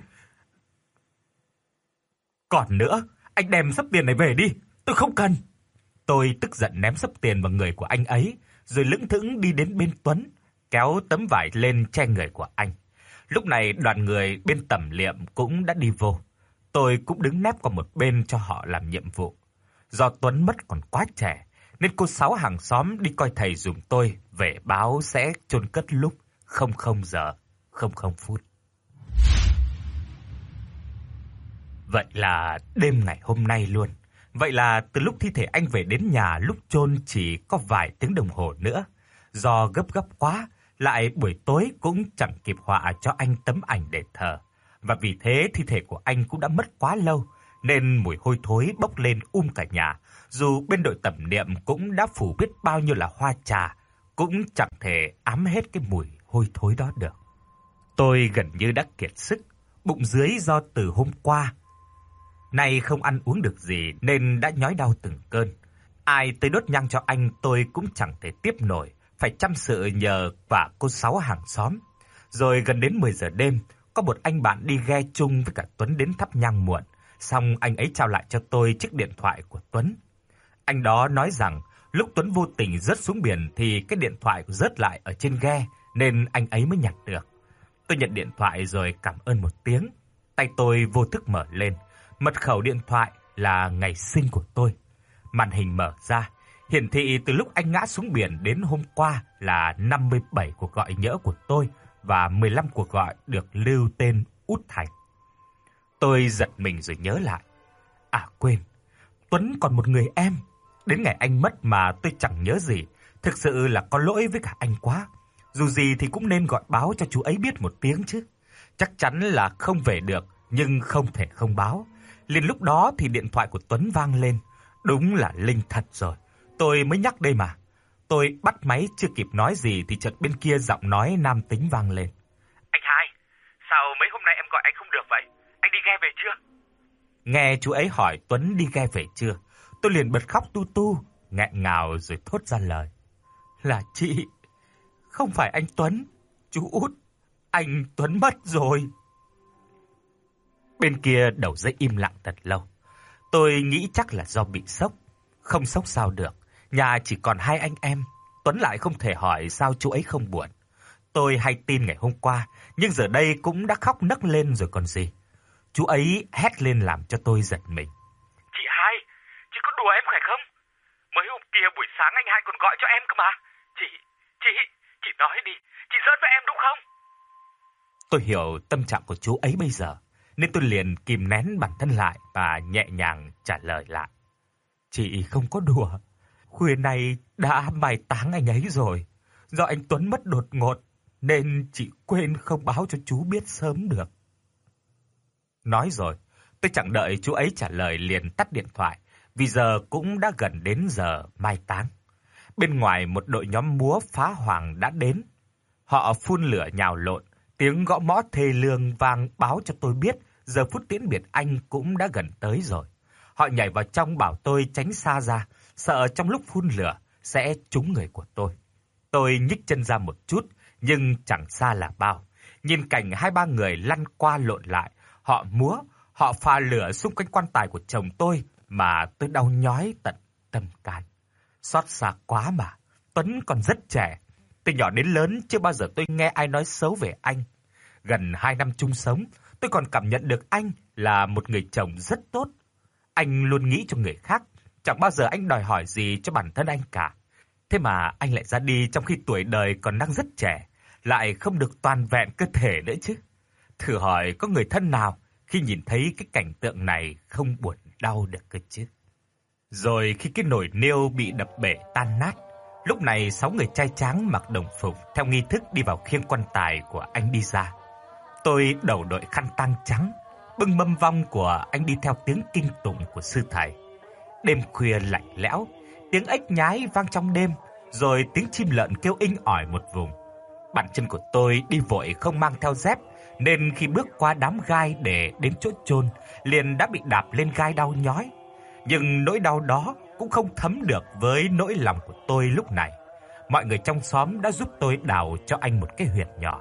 Còn nữa, anh đem sấp tiền này về đi, tôi không cần. Tôi tức giận ném sấp tiền vào người của anh ấy, rồi lững thững đi đến bên Tuấn, kéo tấm vải lên che người của anh. Lúc này đoàn người bên tẩm liệm cũng đã đi vô. Tôi cũng đứng nép qua một bên cho họ làm nhiệm vụ. Do Tuấn mất còn quá trẻ, nên cô Sáu hàng xóm đi coi thầy giùm tôi về báo sẽ chôn cất lúc 00 giờ 00 phút. Vậy là đêm ngày hôm nay luôn. Vậy là từ lúc thi thể anh về đến nhà lúc chôn chỉ có vài tiếng đồng hồ nữa. Do gấp quá, lại buổi tối cũng chẳng kịp họa cho anh tấm ảnh để thờ. Và vì thế thi thể của anh cũng đã mất quá lâu, nên mùi hôi thối bốc lên cả nhà. Dù bên đội tẩm liệm cũng đã phủ biết bao nhiêu là hoa trà, cũng chẳng thể ám hết cái mùi hôi thối đó được. Tôi gần như đã kiệt sức, bụng dưới do từ hôm qua nay không ăn uống được gì nên đã nhói đau từng cơn. Ai tới đốt nhang cho anh tôi cũng chẳng thể tiếp nổi, phải chăm sự nhờ và cô Sáu hàng xóm. Rồi gần đến 10 giờ đêm, có một anh bạn đi ghe chung với cả Tuấn đến thắp nhang muộn, xong anh ấy trao lại cho tôi chiếc điện thoại của Tuấn. Anh đó nói rằng lúc Tuấn vô tình rớt xuống biển thì cái điện thoại rớt lại ở trên ghe nên anh ấy mới nhặt được. Tôi nhận điện thoại rồi cảm ơn một tiếng. Tay tôi vô thức mở lên. Mật khẩu điện thoại là ngày sinh của tôi. Màn hình mở ra, hiển thị từ lúc anh ngã xuống biển đến hôm qua là 57 cuộc gọi nhỡ của tôi và 15 cuộc gọi được lưu tên Út Thành. Tôi giật mình rồi nhớ lại. À quên, Tuấn còn một người em. Đến ngày anh mất mà tôi chẳng nhớ gì. Thực sự là có lỗi với cả anh quá. Dù gì thì cũng nên gọi báo cho chú ấy biết một tiếng chứ. Chắc chắn là không về được, nhưng không thể không báo. Liền lúc đó thì điện thoại của Tuấn vang lên. Đúng là linh thật rồi. Tôi mới nhắc đây mà. Tôi bắt máy chưa kịp nói gì thì chợt bên kia giọng nói nam tính vang lên. Anh Hai, sao mấy hôm nay em gọi anh không được vậy? Anh đi ghe về chưa? Nghe chú ấy hỏi Tuấn đi ghe về chưa, tôi liền bật khóc tu tu, nghẹn ngào rồi thốt ra lời. Là chị, không phải anh Tuấn, chú Út, anh Tuấn mất rồi. Bên kia đầu dây im lặng thật lâu. Tôi nghĩ chắc là do bị sốc. Không sốc sao được, nhà chỉ còn hai anh em. Tuấn lại không thể hỏi sao chú ấy không buồn. tôi hay tin ngày hôm qua, nhưng giờ đây cũng đã khóc nấc lên rồi còn gì. Chú ấy hét lên làm cho tôi giật mình. Chị Hai, chị có đùa em phải không? Mới hôm kia buổi sáng anh Hai còn gọi cho em cơ mà. Chị nói đi, chị giỡn với em đúng không? Tôi hiểu tâm trạng của chú ấy bây giờ, nên tôi liền kìm nén bản thân lại và nhẹ nhàng trả lời lại. Chị không có đùa. Khuya nay đã mai táng anh ấy rồi. Do anh Tuấn mất đột ngột nên chị quên không báo cho chú biết sớm được. Nói rồi, tôi chẳng đợi chú ấy trả lời liền tắt điện thoại, vì giờ cũng đã gần đến giờ mai táng. Bên ngoài một đội nhóm múa phá hoàng đã đến. Họ phun lửa nhào lộn, tiếng gõ mõ thê lương vang báo cho tôi biết giờ phút tiễn biệt anh cũng đã gần tới rồi. Họ nhảy vào trong bảo tôi tránh xa ra, sợ trong lúc phun lửa sẽ trúng người của tôi. Tôi nhích chân ra một chút, nhưng chẳng xa là bao. Nhìn cảnh 2-3 người lăn qua lộn lại, họ múa, họ phà lửa xung quanh quan tài của chồng tôi mà tôi đau nhói tận tâm can. Xót xa quá mà, Tuấn còn rất trẻ. Từ nhỏ đến lớn chưa bao giờ tôi nghe ai nói xấu về anh. Gần 2 năm chung sống, tôi còn cảm nhận được anh là một người chồng rất tốt. Anh luôn nghĩ cho người khác, chẳng bao giờ anh đòi hỏi gì cho bản thân anh cả. Thế mà anh lại ra đi trong khi tuổi đời còn đang rất trẻ, lại không được toàn vẹn cơ thể nữa chứ. Thử hỏi có người thân nào khi nhìn thấy cái cảnh tượng này không buồn đau được cơ chứ. Rồi khi cái nồi niêu bị đập bể tan nát, lúc này 6 người trai tráng mặc đồng phục theo nghi thức đi vào khiêng quan tài của anh đi ra. Tôi đầu đội khăn tang trắng, bưng mâm vong của anh đi theo tiếng kinh tụng của sư thầy. Đêm khuya lạnh lẽo, tiếng ếch nhái vang trong đêm, rồi tiếng chim lợn kêu inh ỏi một vùng. Bàn chân của tôi đi vội không mang theo dép, nên khi bước qua đám gai để đến chỗ chôn, liền đã bị đạp lên gai đau nhói. Nhưng nỗi đau đó cũng không thấm được với nỗi lòng của tôi lúc này. Mọi người trong xóm đã giúp tôi đào cho anh một cái huyệt nhỏ.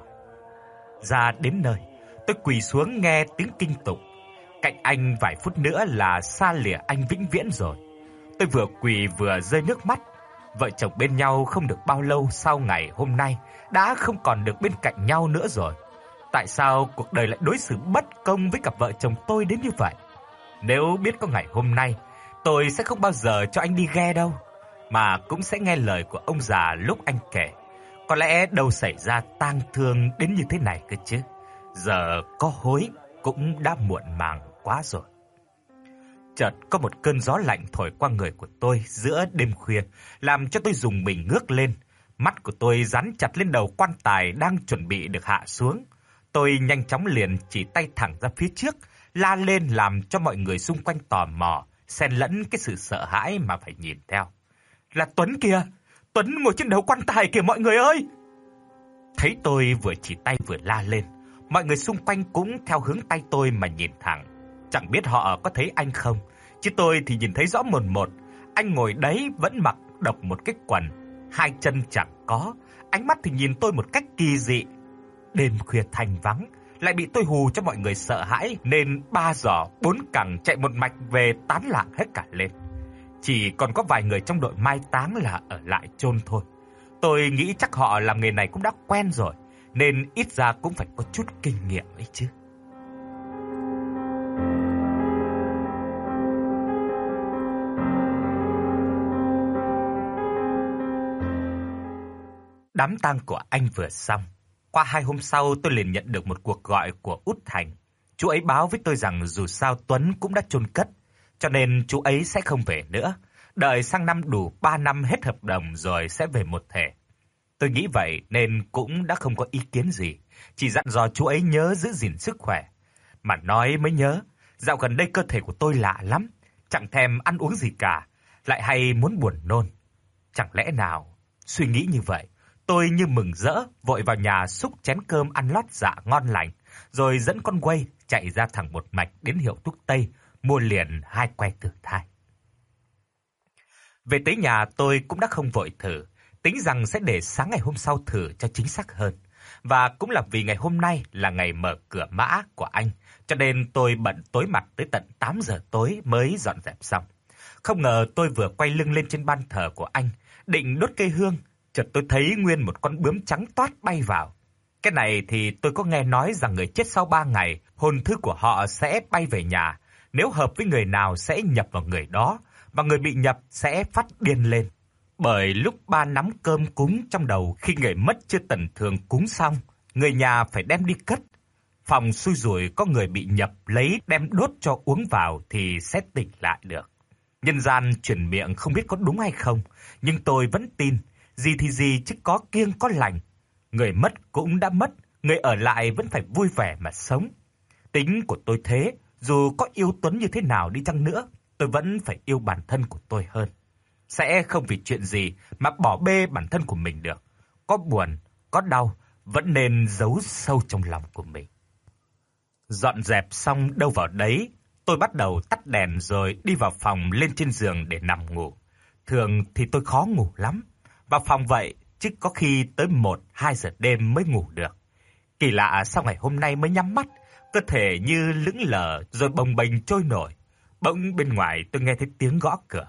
Ra đến nơi, tôi quỳ xuống nghe tiếng kinh tụng. Cạnh anh vài phút nữa là xa lìa anh vĩnh viễn rồi. Tôi vừa quỳ vừa rơi nước mắt. Vợ chồng bên nhau không được bao lâu sau ngày hôm nay đã không còn được bên cạnh nhau nữa rồi. Tại sao cuộc đời lại đối xử bất công với cặp vợ chồng tôi đến như vậy? Nếu biết có ngày hôm nay, tôi sẽ không bao giờ cho anh đi ghe đâu, mà cũng sẽ nghe lời của ông già lúc anh kể. Có lẽ đâu xảy ra tang thương đến như thế này cơ chứ. Giờ có hối cũng đã muộn màng quá rồi. Chợt có một cơn gió lạnh thổi qua người của tôi giữa đêm khuya, làm cho tôi rùng mình ngước lên. Mắt của tôi dán chặt lên đầu quan tài đang chuẩn bị được hạ xuống. Tôi nhanh chóng liền chỉ tay thẳng ra phía trước, la lên làm cho mọi người xung quanh tò mò, xen lẫn cái sự sợ hãi mà phải nhìn theo. Là Tuấn kìa! Tuấn ngồi trên đầu quan tài kìa mọi người ơi! Thấy tôi vừa chỉ tay vừa la lên, mọi người xung quanh cũng theo hướng tay tôi mà nhìn thẳng. Chẳng biết họ có thấy anh không, chứ tôi thì nhìn thấy rõ mồn một. Anh ngồi đấy vẫn mặc độc một cái quần, 2 chân chẳng có, ánh mắt thì nhìn tôi một cách kỳ dị. Đêm khuya thanh vắng, lại bị tôi hù cho mọi người sợ hãi, nên 3 giỏ 4 cẳng chạy một mạch về tán loạn hết cả lên. Chỉ còn có vài người trong đội mai táng là ở lại chôn thôi. Tôi nghĩ chắc họ làm nghề này cũng đã quen rồi, nên ít ra cũng phải có chút kinh nghiệm ấy chứ. Đám tang của anh vừa xong. Qua 2 hôm sau tôi liền nhận được một cuộc gọi của Út Thành. Chú ấy báo với tôi rằng dù sao Tuấn cũng đã chôn cất, cho nên chú ấy sẽ không về nữa. Đợi sang năm đủ 3 năm hết hợp đồng rồi sẽ về một thể. Tôi nghĩ vậy nên cũng đã không có ý kiến gì, chỉ dặn dò chú ấy nhớ giữ gìn sức khỏe. Mà nói mới nhớ, dạo gần đây cơ thể của tôi lạ lắm, chẳng thèm ăn uống gì cả, lại hay muốn buồn nôn. Chẳng lẽ nào, suy nghĩ như vậy, tôi như mừng rỡ vội vào nhà xúc chén cơm ăn lót dạ ngon lành, rồi dẫn con quay chạy ra thẳng một mạch đến hiệu thuốc Tây, mua liền 2 que thử thai. Về tới nhà tôi cũng đã không vội thử, tính rằng sẽ để sáng ngày hôm sau thử cho chính xác hơn. Và cũng là vì ngày hôm nay là ngày mở cửa mã của anh, cho nên tôi bận tối mặt tới tận 8 giờ tối mới dọn dẹp xong. Không ngờ tôi vừa quay lưng lên trên ban thờ của anh, định đốt cây hương, chợt tôi thấy nguyên một con bướm trắng toát bay vào. Cái này thì tôi có nghe nói rằng người chết sau 3 ngày, hồn thức của họ sẽ bay về nhà, nếu hợp với người nào sẽ nhập vào người đó, và người bị nhập sẽ phát điên lên. Bởi lúc ba nắm cơm cúng trong đầu khi người mất chưa tận thường cúng xong, người nhà phải đem đi cất. Phòng xui rủi có người bị nhập lấy đem đốt cho uống vào thì sẽ tỉnh lại được. Nhân gian truyền miệng không biết có đúng hay không, nhưng tôi vẫn tin, gì thì gì chứ có kiêng có lành. Người mất cũng đã mất, người ở lại vẫn phải vui vẻ mà sống. Tính của tôi thế, dù có yêu Tuấn như thế nào đi chăng nữa, tôi vẫn phải yêu bản thân của tôi hơn. Sẽ không vì chuyện gì mà bỏ bê bản thân của mình được. Có buồn, có đau, vẫn nên giấu sâu trong lòng của mình. Dọn dẹp xong đâu vào đấy, tôi bắt đầu tắt đèn rồi đi vào phòng lên trên giường để nằm ngủ. Thường thì tôi khó ngủ lắm. Vào phòng vậy, chứ có khi tới 1-2 giờ đêm mới ngủ được. Kỳ lạ sau ngày hôm nay mới nhắm mắt, cơ thể như lững lờ rồi bồng bềnh trôi nổi. Bỗng bên ngoài tôi nghe thấy tiếng gõ cửa.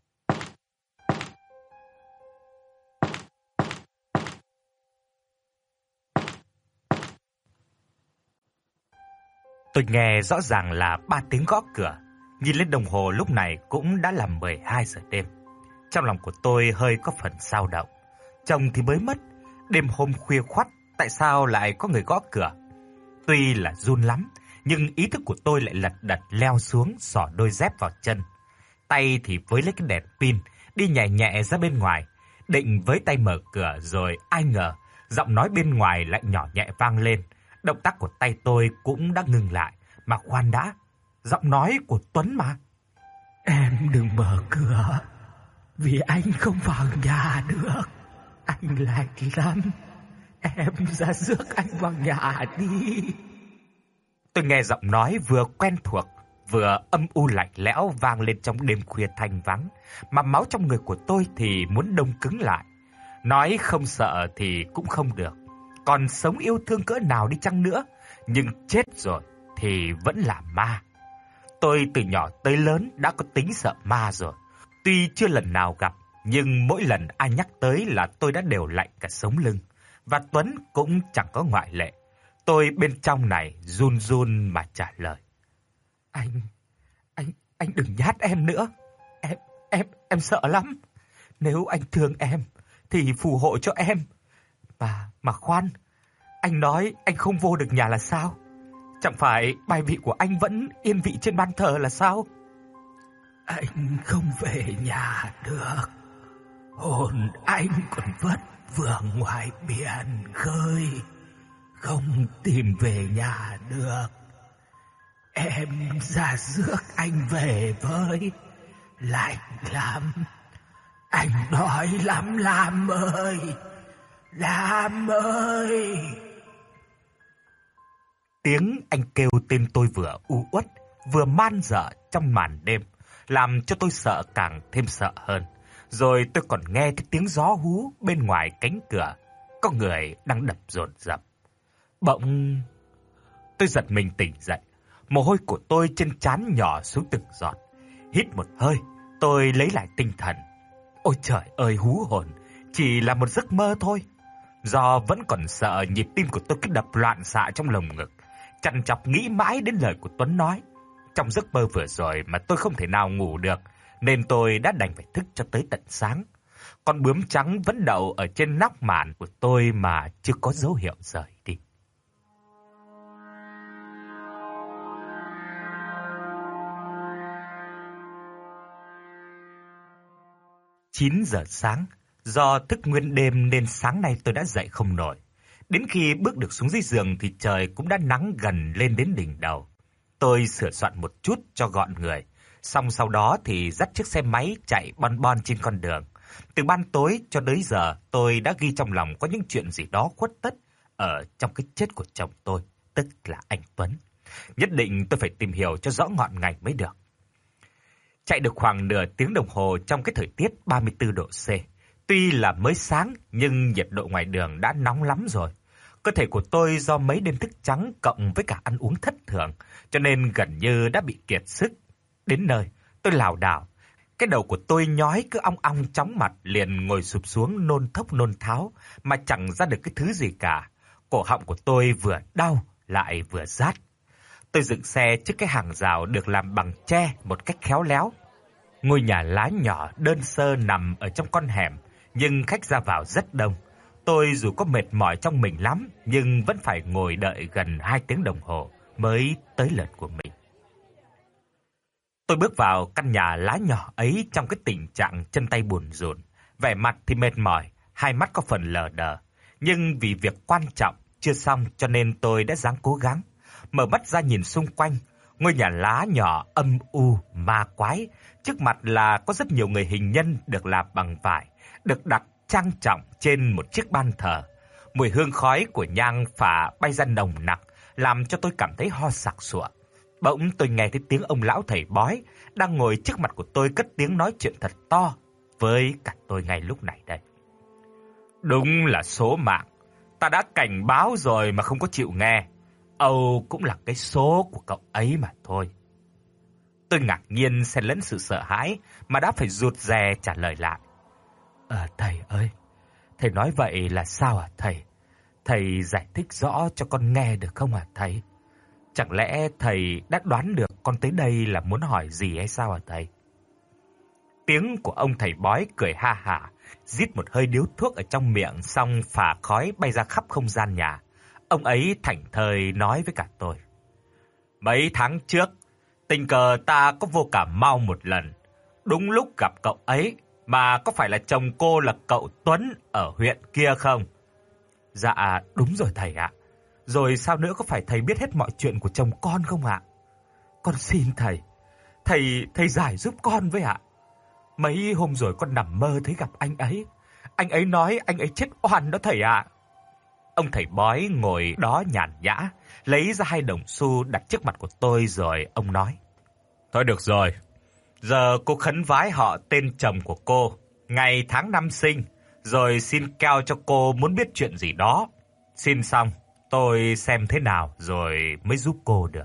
Tôi nghe rõ ràng là 3 tiếng gõ cửa. Nhìn lên đồng hồ lúc này cũng đã là 12 giờ đêm. Trong lòng của tôi hơi có phần dao động. Chồng thì mới mất, đêm hôm khuya khoắt, tại sao lại có người gõ cửa? Tuy là run lắm, nhưng ý thức của tôi lại lật đật leo xuống xỏ đôi dép vào chân. Tay thì với lấy cái đèn pin, đi nhẹ nhẹ ra bên ngoài, định với tay mở cửa rồi ai ngờ, giọng nói bên ngoài lại nhỏ nhẹ vang lên. Động tác của tay tôi cũng đã ngừng lại, mà khoan đã, giọng nói của Tuấn mà. Em đừng mở cửa, vì anh không vào nhà được. Anh lạnh lắm. Em ra rước anh vào nhà đi. Tôi nghe giọng nói vừa quen thuộc, vừa âm u lạnh lẽo vang lên trong đêm khuya thanh vắng, mà máu trong người của tôi thì muốn đông cứng lại. Nói không sợ thì cũng không được. Còn sống yêu thương cỡ nào đi chăng nữa, nhưng chết rồi thì vẫn là ma. Tôi từ nhỏ tới lớn đã có tính sợ ma rồi. Tuy chưa lần nào gặp, nhưng mỗi lần ai nhắc tới là tôi đã đều lạnh cả sống lưng. Và Tuấn cũng chẳng có ngoại lệ. Tôi bên trong này run run mà trả lời. Anh đừng nhát em nữa. Em sợ lắm. Nếu anh thương em thì phù hộ cho em. Mà khoan, anh nói anh không vô được nhà là sao? Chẳng phải bài vị của anh vẫn yên vị trên ban thờ là sao? Anh không về nhà được. Hồn anh còn vất vưởng ngoài biển khơi, không tìm về nhà được. Em ra rước anh về với. Lạnh lắm. Anh đói lắm Lam ơi. Lam ơi. Tiếng anh kêu tên tôi vừa u uất, vừa man dợ trong màn đêm, làm cho tôi sợ càng thêm sợ hơn. Rồi tôi còn nghe cái tiếng gió hú bên ngoài cánh cửa, có người đang đập dồn dập. Bỗng tôi giật mình tỉnh dậy, mồ hôi của tôi trên trán nhỏ xuống từng giọt. Hít một hơi, tôi lấy lại tinh thần. Ôi trời ơi hú hồn, chỉ là một giấc mơ thôi. Do vẫn còn sợ, nhịp tim của tôi cứ đập loạn xạ trong lồng ngực, trằn trọc nghĩ mãi đến lời của Tuấn nói. Trong giấc mơ vừa rồi mà tôi không thể nào ngủ được, nên tôi đã đành phải thức cho tới tận sáng. Con bướm trắng vẫn đậu ở trên nóc màn của tôi mà chưa có dấu hiệu rời đi. Chín giờ sáng, do thức nguyên đêm nên sáng nay tôi đã dậy không nổi. Đến khi bước được xuống dưới giường thì trời cũng đã nắng gần lên đến đỉnh đầu. Tôi sửa soạn một chút cho gọn người, xong sau đó thì dắt chiếc xe máy chạy bon bon trên con đường. Từ ban tối cho tới giờ, tôi đã ghi trong lòng có những chuyện gì đó khuất tất ở trong cái chết của chồng tôi, tức là anh Tuấn. Nhất định tôi phải tìm hiểu cho rõ ngọn ngành mới được. Chạy được khoảng nửa tiếng đồng hồ trong cái thời tiết 34 độ C. Tuy là mới sáng nhưng nhiệt độ ngoài đường đã nóng lắm rồi. Cơ thể của tôi do mấy đêm thức trắng cộng với cả ăn uống thất thường, cho nên gần như đã bị kiệt sức. Đến nơi, tôi lảo đảo. Cái đầu của tôi nhói cứ ong ong chóng mặt, liền ngồi sụp xuống nôn thốc nôn tháo mà chẳng ra được cái thứ gì cả. Cổ họng của tôi vừa đau lại vừa rát. Tôi dựng xe trước cái hàng rào được làm bằng tre một cách khéo léo. Ngôi nhà lá nhỏ đơn sơ nằm ở trong con hẻm, nhưng khách ra vào rất đông. Tôi dù có mệt mỏi trong mình lắm, nhưng vẫn phải ngồi đợi gần 2 tiếng đồng hồ mới tới lượt của mình. Tôi bước vào căn nhà lá nhỏ ấy trong cái tình trạng chân tay buồn rộn, vẻ mặt thì mệt mỏi, hai mắt có phần lờ đờ. Nhưng vì việc quan trọng chưa xong cho nên tôi đã ráng cố gắng. Mở mắt ra nhìn xung quanh, ngôi nhà lá nhỏ âm u, ma quái. Trước mặt là có rất nhiều người hình nhân được làm bằng vải, được đặt trang trọng trên một chiếc ban thờ. Mùi hương khói của nhang phả bay ra nồng nặc, làm cho tôi cảm thấy ho sặc sụa. Bỗng tôi nghe thấy tiếng ông lão thầy bói đang ngồi trước mặt của tôi cất tiếng nói chuyện thật to với cả tôi ngay lúc này đây. Đúng là số mạng, ta đã cảnh báo rồi mà không có chịu nghe. Âu cũng là cái số của cậu ấy mà thôi. Tôi ngạc nhiên xen lẫn sự sợ hãi mà đã phải rụt rè trả lời lại. Thầy ơi, thầy nói vậy là sao hả thầy? Thầy giải thích rõ cho con nghe được không hả thầy? Chẳng lẽ thầy đã đoán được con tới đây là muốn hỏi gì hay sao hả thầy? Tiếng của ông thầy bói cười ha hả, rít một hơi điếu thuốc ở trong miệng xong phả khói bay ra khắp không gian nhà. Ông ấy thảnh thơi nói với cả tôi. Mấy tháng trước, tình cờ ta có vô Cà Mau một lần. Đúng lúc gặp cậu ấy, mà có phải là chồng cô là cậu Tuấn ở huyện kia không? Dạ, đúng rồi thầy ạ. Rồi sao nữa, có phải thầy biết hết mọi chuyện của chồng con không ạ? Con xin thầy, thầy giải giúp con với ạ. Mấy hôm rồi con nằm mơ thấy gặp anh ấy. Anh ấy nói anh ấy chết oan đó thầy ạ. Ông thầy bói ngồi đó nhàn nhã, lấy ra 2 đồng xu đặt trước mặt của tôi rồi ông nói. Thôi được rồi, giờ cô khấn vái họ tên chồng của cô, ngày tháng năm sinh, rồi xin keo cho cô muốn biết chuyện gì đó. Xin xong, tôi xem thế nào rồi mới giúp cô được.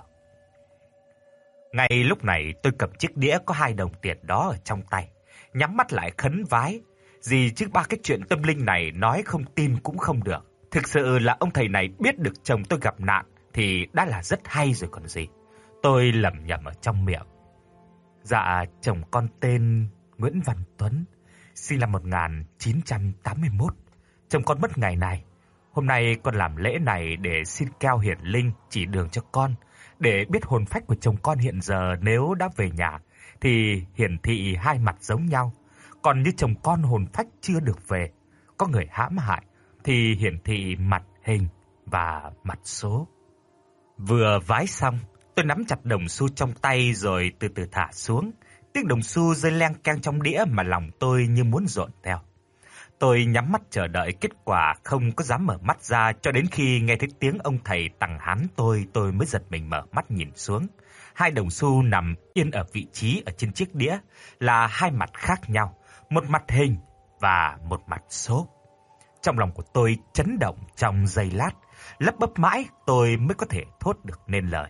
Ngay lúc này tôi cầm chiếc đĩa có 2 đồng tiền đó ở trong tay, nhắm mắt lại khấn vái. Gì chứ ba cái chuyện tâm linh này nói không tin cũng không được. Thực sự là ông thầy này biết được chồng tôi gặp nạn thì đã là rất hay rồi còn gì. Tôi lẩm nhẩm ở trong miệng. Dạ, chồng con tên Nguyễn Văn Tuấn, sinh năm 1981. Chồng con mất ngày này. Hôm nay con làm lễ này để xin keo hiển linh chỉ đường cho con, để biết hồn phách của chồng con hiện giờ nếu đã về nhà thì hiển thị 2 mặt giống nhau. Còn như chồng con hồn phách chưa được về, có người hãm hại thì hiển thị mặt hình và mặt số. Vừa vái xong, tôi nắm chặt đồng xu trong tay rồi từ từ thả xuống. Tiếng đồng xu rơi leng keng trong đĩa mà lòng tôi như muốn dộn theo. Tôi nhắm mắt chờ đợi kết quả, không có dám mở mắt ra cho đến khi nghe thấy tiếng ông thầy tằng hán tôi mới giật mình mở mắt nhìn xuống. 2 đồng xu nằm yên ở vị trí ở trên chiếc đĩa là 2 mặt khác nhau, một mặt hình và một mặt số. Trong lòng của tôi chấn động trong giây lát, lắp bắp mãi tôi mới có thể thốt được nên lời.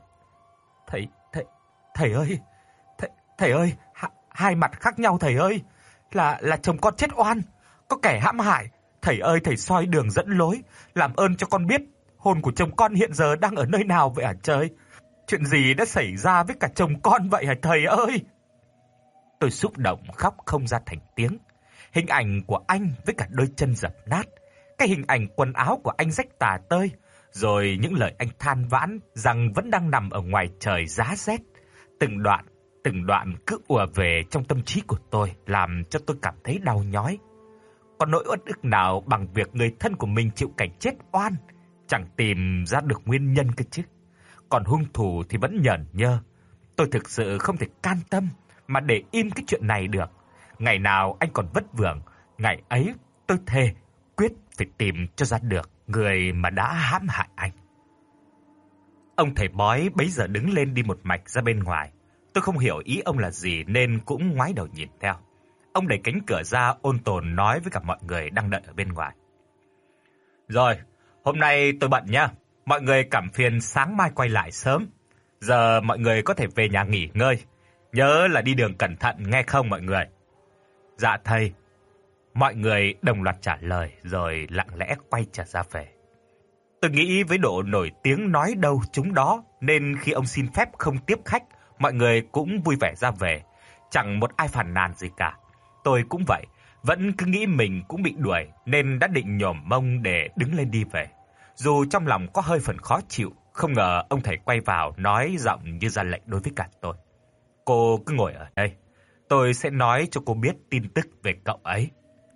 Thầy ơi, 2 mặt khác nhau thầy ơi, là chồng con chết oan, có kẻ hãm hại. Thầy ơi, thầy soi đường dẫn lối, làm ơn cho con biết hồn của chồng con hiện giờ đang ở nơi nào vậy hả trời? Chuyện gì đã xảy ra với cả chồng con vậy hả thầy ơi? Tôi xúc động khóc không ra thành tiếng. Hình ảnh của anh với cả đôi chân dập nát, cái hình ảnh quần áo của anh rách tả tơi, rồi những lời anh than vãn rằng vẫn đang nằm ở ngoài trời giá rét. Từng đoạn cứ ùa về trong tâm trí của tôi, làm cho tôi cảm thấy đau nhói. Có nỗi uất ức nào bằng việc người thân của mình chịu cảnh chết oan, chẳng tìm ra được nguyên nhân cơ chứ. Còn hung thủ thì vẫn nhởn nhơ. Tôi thực sự không thể can tâm mà để im cái chuyện này được. Ngày nào anh còn vất vưởng, ngày ấy tôi thề quyết phải tìm cho ra được người mà đã hãm hại anh. Ông thầy bói bấy giờ đứng lên đi một mạch ra bên ngoài. Tôi không hiểu ý ông là gì nên cũng ngoái đầu nhìn theo. Ông đẩy cánh cửa ra ôn tồn nói với cả mọi người đang đợi ở bên ngoài. Rồi, hôm nay tôi bận nhá. Mọi người cảm phiền sáng mai quay lại sớm. Giờ mọi người có thể về nhà nghỉ ngơi. Nhớ là đi đường cẩn thận nghe không mọi người? Dạ thầy. Mọi người đồng loạt trả lời rồi lặng lẽ quay trở ra về. Tôi nghĩ với độ nổi tiếng nói đâu chúng đó, nên khi ông xin phép không tiếp khách, mọi người cũng vui vẻ ra về, chẳng một ai phàn nàn gì cả. Tôi cũng vậy, vẫn cứ nghĩ mình cũng bị đuổi nên đã định nhổm mông để đứng lên đi về. Dù trong lòng có hơi phần khó chịu, không ngờ ông thầy quay vào nói giọng như ra lệnh đối với cả tôi. Cô cứ ngồi ở đây, tôi sẽ nói cho cô biết tin tức về cậu ấy.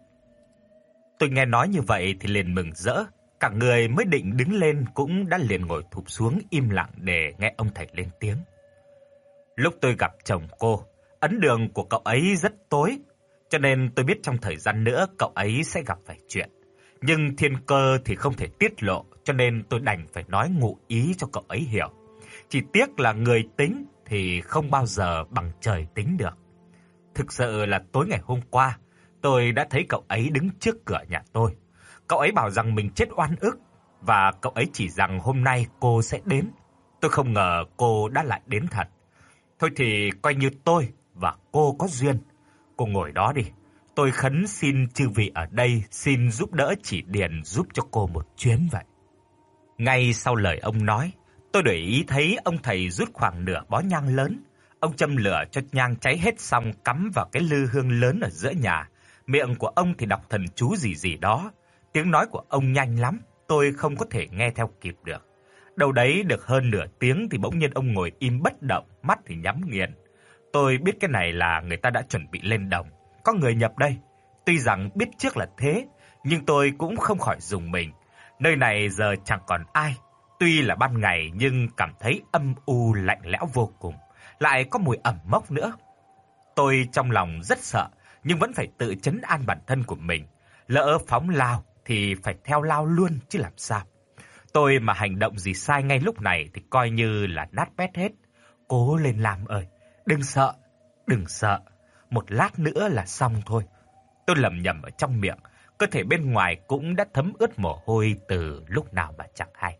Tôi nghe nói như vậy thì liền mừng rỡ, cả người mới định đứng lên cũng đã liền ngồi thụp xuống im lặng để nghe ông thầy lên tiếng. Lúc tôi gặp chồng cô, ấn đường của cậu ấy rất tối, cho nên tôi biết trong thời gian nữa cậu ấy sẽ gặp phải chuyện. Nhưng thiên cơ thì không thể tiết lộ, cho nên tôi đành phải nói ngụ ý cho cậu ấy hiểu. Chỉ tiếc là người tính thì không bao giờ bằng trời tính được. Thực sự là tối ngày hôm qua, tôi đã thấy cậu ấy đứng trước cửa nhà tôi. Cậu ấy bảo rằng mình chết oan ức và cậu ấy chỉ rằng hôm nay cô sẽ đến. Tôi không ngờ cô đã lại đến thật. Thôi thì coi như tôi và cô có duyên. Cô ngồi đó đi. Tôi khấn xin chư vị ở đây xin giúp đỡ chỉ điền giúp cho cô một chuyến vậy. Ngay sau lời ông nói, tôi để ý thấy ông thầy rút khoảng nửa bó nhang lớn. Ông châm lửa cho nhang cháy hết xong cắm vào cái lư hương lớn ở giữa nhà. Miệng của ông thì đọc thần chú gì đó. Tiếng nói của ông nhanh lắm, tôi không có thể nghe theo kịp được. Đâu đấy được hơn nửa tiếng thì bỗng nhiên ông ngồi im bất động, mắt thì nhắm nghiền. Tôi biết cái này là người ta đã chuẩn bị lên đồng, có người nhập đây. Tuy rằng biết trước là thế, nhưng tôi cũng không khỏi rùng mình. Nơi này giờ chẳng còn ai, tuy là ban ngày nhưng cảm thấy âm u lạnh lẽo vô cùng, lại có mùi ẩm mốc nữa. Tôi trong lòng rất sợ, nhưng vẫn phải tự trấn an bản thân của mình. Lỡ phóng lao thì phải theo lao luôn chứ làm sao. Tôi mà hành động gì sai ngay lúc này thì coi như là nát bét hết. Cố lên làm ơi, đừng sợ, đừng sợ. Một lát nữa là xong thôi. Tôi lẩm nhẩm ở trong miệng, cơ thể bên ngoài cũng đã thấm ướt mồ hôi từ lúc nào mà chẳng hay.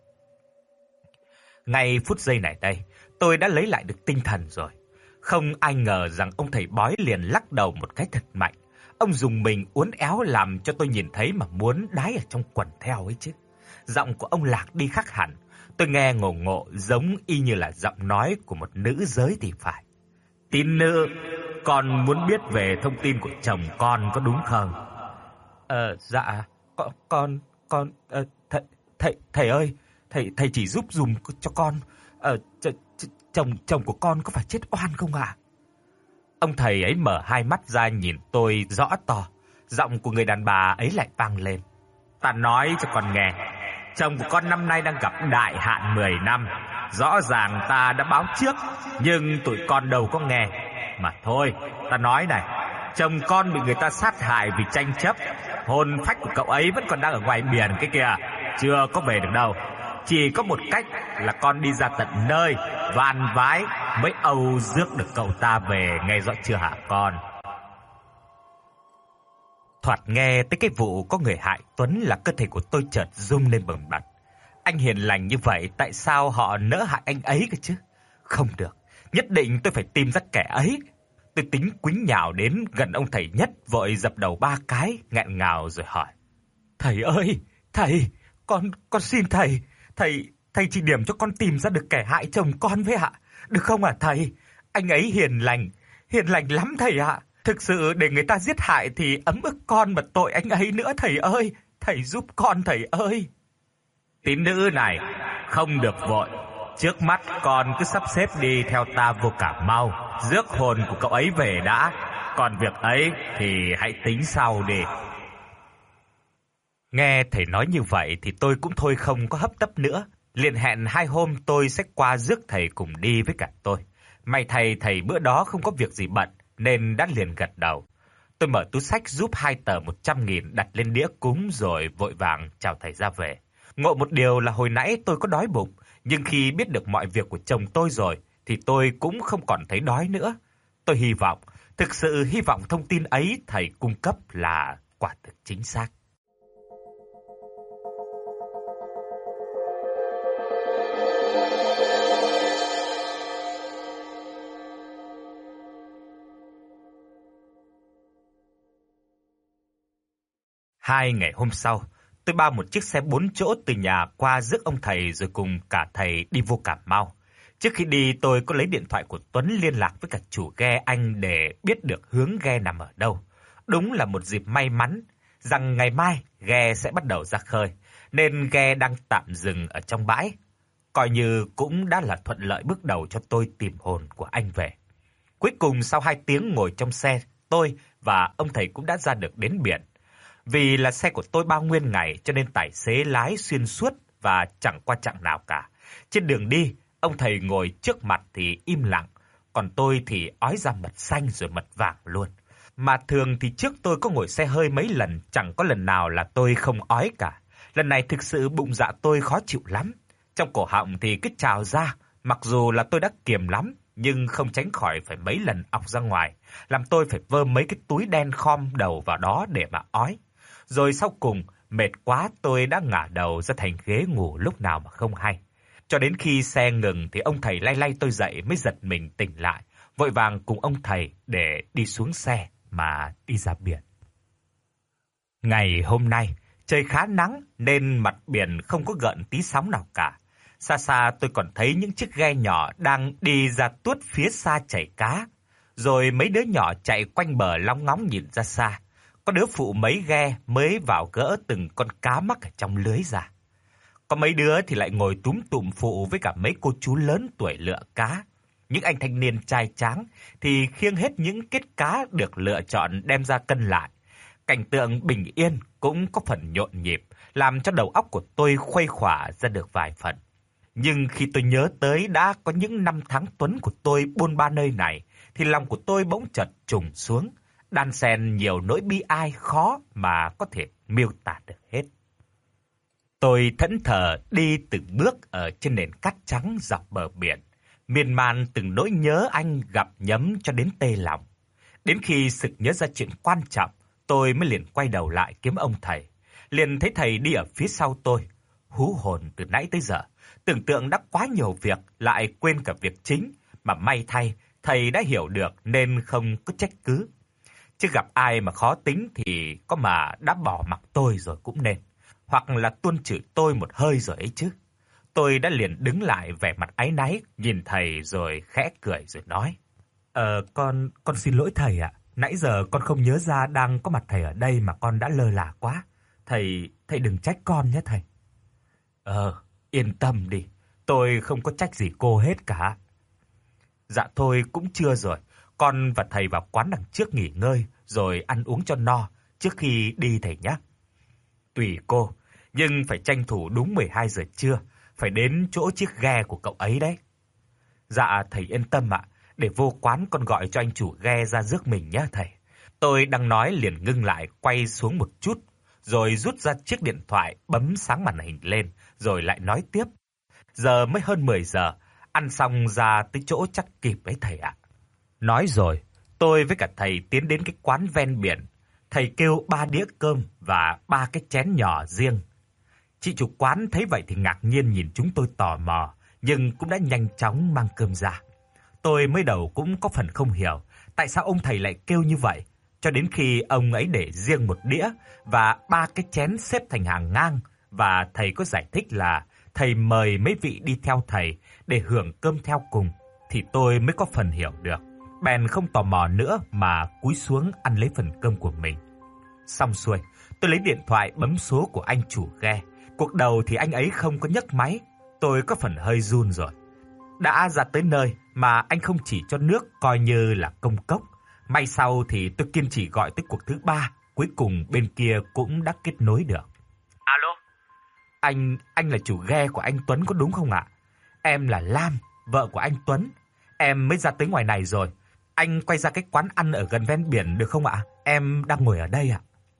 Ngay phút giây này đây, tôi đã lấy lại được tinh thần rồi. Không ai ngờ rằng ông thầy bói liền lắc đầu một cái thật mạnh. Ông dùng mình uốn éo làm cho tôi nhìn thấy mà muốn đái ở trong quần theo ấy chứ. Giọng của ông lạc đi khác hẳn. Tôi nghe ngộ ngộ giống y như là giọng nói của một nữ giới thì phải. Tín nữ, con muốn biết về thông tin của chồng con có đúng không? Dạ, thầy ơi, thầy chỉ giúp dùm cho con. Chồng của con có phải chết oan không ạ? Ông thầy ấy mở hai mắt ra nhìn tôi rõ to. Giọng của người đàn bà ấy lại vang lên. Ta nói cho con nghe, chồng của con năm nay đang gặp đại hạn 10 năm. Rõ ràng ta đã báo trước, nhưng tụi con đâu có nghe. Mà thôi, ta nói này, chồng con bị người ta sát hại vì tranh chấp. Hồn phách của cậu ấy vẫn còn đang ở ngoài biển cái kìa, chưa có về được đâu. Chỉ có một cách là con đi ra tận nơi, van vái mới âu rước được cậu ta về, nghe rõ chưa hả con? Thoạt nghe tới cái vụ có người hại Tuấn là cơ thể của tôi chợt rung lên bần bật. Anh hiền lành như vậy, tại sao họ nỡ hại anh ấy cơ chứ? Không được, nhất định tôi phải tìm ra kẻ ấy. Tôi tính quýnh nhào đến gần ông thầy Nhất, vội dập đầu 3 cái, nghẹn ngào rồi hỏi. Thầy ơi, thầy, con xin thầy, thầy chỉ điểm cho con tìm ra được kẻ hại chồng con với ạ. Được không ạ thầy? Anh ấy hiền lành lắm thầy ạ. Thực sự để người ta giết hại thì ấm ức con mà tội anh ấy nữa thầy ơi. Thầy giúp con thầy ơi. Tín nữ này, không được vội. Trước mắt con cứ sắp xếp đi theo ta vô Cà Mau, rước hồn của cậu ấy về đã. Còn việc ấy thì hãy tính sau đi. Nghe thầy nói như vậy thì tôi cũng thôi không có hấp tấp nữa. Liền hẹn 2 hôm tôi sẽ qua rước thầy cùng đi với cả tôi. May thầy bữa đó không có việc gì bận nên đã liền gật đầu. Tôi mở túi xách giúp 2 tờ 100.000 đặt lên đĩa cúng rồi vội vàng chào thầy ra về. Ngộ một điều là hồi nãy tôi có đói bụng, nhưng khi biết được mọi việc của chồng tôi rồi thì tôi cũng không còn thấy đói nữa. Tôi hy vọng, thực sự hy vọng thông tin ấy thầy cung cấp là quả thực chính xác. Hai ngày hôm sau, Tôi bao một chiếc xe 4 chỗ từ nhà qua rước ông thầy rồi cùng cả thầy đi vô Cà Mau. Trước khi đi tôi có lấy điện thoại của Tuấn liên lạc với cả chủ ghe anh để biết được hướng ghe nằm ở đâu. Đúng là một dịp may mắn rằng ngày mai ghe sẽ bắt đầu ra khơi, nên ghe đang tạm dừng ở trong bãi. Coi như cũng đã là thuận lợi bước đầu cho tôi tìm hồn của anh về. Cuối cùng sau 2 tiếng ngồi trong xe, tôi và ông thầy cũng đã ra được đến biển. Vì là xe của tôi bao nguyên ngày cho nên tài xế lái xuyên suốt và chẳng qua chặng nào cả. Trên đường đi, ông thầy ngồi trước mặt thì im lặng, còn tôi thì ói ra mật xanh rồi mật vàng luôn. Mà thường thì trước tôi có ngồi xe hơi mấy lần, chẳng có lần nào là tôi không ói cả. Lần này thực sự bụng dạ tôi khó chịu lắm. Trong cổ họng thì cứ trào ra, mặc dù là tôi đã kiềm lắm, nhưng không tránh khỏi phải mấy lần ọc ra ngoài, làm tôi phải vơ mấy cái túi đen khom đầu vào đó để mà ói. Rồi sau cùng, mệt quá tôi đã ngả đầu ra thành ghế ngủ lúc nào mà không hay. Cho đến khi xe ngừng thì ông thầy lay lay tôi dậy mới giật mình tỉnh lại, vội vàng cùng ông thầy để đi xuống xe mà đi ra biển. Ngày hôm nay, trời khá nắng nên mặt biển không có gợn tí sóng nào cả. Xa xa tôi còn thấy những chiếc ghe nhỏ đang đi ra tuốt phía xa chảy cá. Rồi mấy đứa nhỏ chạy quanh bờ lóng ngóng nhìn ra xa. Có đứa phụ mấy ghe mới vào gỡ từng con cá mắc ở trong lưới ra. Có mấy đứa thì lại ngồi túm tụm phụ với cả mấy cô chú lớn tuổi lựa cá. Những anh thanh niên trai tráng thì khiêng hết những kết cá được lựa chọn đem ra cân lại. Cảnh tượng bình yên cũng có phần nhộn nhịp, làm cho đầu óc của tôi khuây khỏa ra được vài phần. Nhưng khi tôi nhớ tới đã có những năm tháng tuấn của tôi bôn ba nơi này, thì lòng của tôi bỗng chợt trùng xuống, đan xen nhiều nỗi bi ai khó mà có thể miêu tả được hết. Tôi thẫn thờ đi từng bước ở trên nền cát trắng dọc bờ biển, miên man từng nỗi nhớ anh gặp nhấm cho đến tê lòng. Đến khi sực nhớ ra chuyện quan trọng, tôi mới liền quay đầu lại kiếm ông thầy. Liền thấy thầy đi ở phía sau tôi, hú hồn từ nãy tới giờ. Tưởng tượng đã quá nhiều việc, lại quên cả việc chính, mà may thay, thầy đã hiểu được nên không có trách cứ. Chứ gặp ai mà khó tính thì có mà đã bỏ mặc tôi rồi cũng nên, hoặc là tuôn chửi tôi một hơi rồi ấy chứ. Tôi đã liền đứng lại vẻ mặt áy náy, nhìn thầy rồi khẽ cười rồi nói. Con xin lỗi thầy ạ. Nãy giờ con không nhớ ra đang có mặt thầy ở đây mà con đã lơ là quá. Thầy đừng trách con nhé thầy. Yên tâm đi, tôi không có trách gì cô hết cả. Dạ thôi cũng chưa rồi, con và thầy vào quán đằng trước nghỉ ngơi rồi ăn uống cho no trước khi đi thầy nhé. Tùy cô, nhưng phải tranh thủ đúng 12 giờ trưa, phải đến chỗ chiếc ghe của cậu ấy đấy. Dạ thầy yên tâm ạ, để vô quán con gọi cho anh chủ ghe ra rước mình nhé thầy. Tôi đang nói liền ngưng lại, quay xuống một chút, rồi rút ra chiếc điện thoại bấm sáng màn hình lên, rồi lại nói tiếp. Giờ mới hơn 10 giờ, ăn xong ra tới chỗ chắc kịp ấy thầy ạ. Nói rồi, tôi với cả thầy tiến đến cái quán ven biển. Thầy kêu 3 đĩa cơm và 3 cái chén nhỏ riêng. Chị chủ quán thấy vậy thì ngạc nhiên nhìn chúng tôi tò mò, nhưng cũng đã nhanh chóng mang cơm ra. Tôi mới đầu cũng có phần không hiểu tại sao ông thầy lại kêu như vậy, cho đến khi ông ấy để riêng một đĩa và 3 cái chén xếp thành hàng ngang, và thầy có giải thích là thầy mời mấy vị đi theo thầy để hưởng cơm theo cùng, thì tôi mới có phần hiểu được. Bèn không tò mò nữa mà cúi xuống ăn lấy phần cơm của mình. Xong xuôi, tôi lấy điện thoại bấm số của anh chủ ghe. Cuộc đầu thì anh ấy không có nhấc máy, tôi có phần hơi run rồi. Đã ra tới nơi mà anh không chỉ cho nước coi như là công cốc. May sau thì tôi kiên trì gọi tới cuộc thứ 3, cuối cùng bên kia cũng đã kết nối được. Alo? Anh là chủ ghe của anh Tuấn có đúng không ạ? Em là Lam, vợ của anh Tuấn. Em mới ra tới ngoài này rồi. Anh quay ra cái quán ăn ở gần ven biển được không ạ? Em đang ngồi ở đây ạ.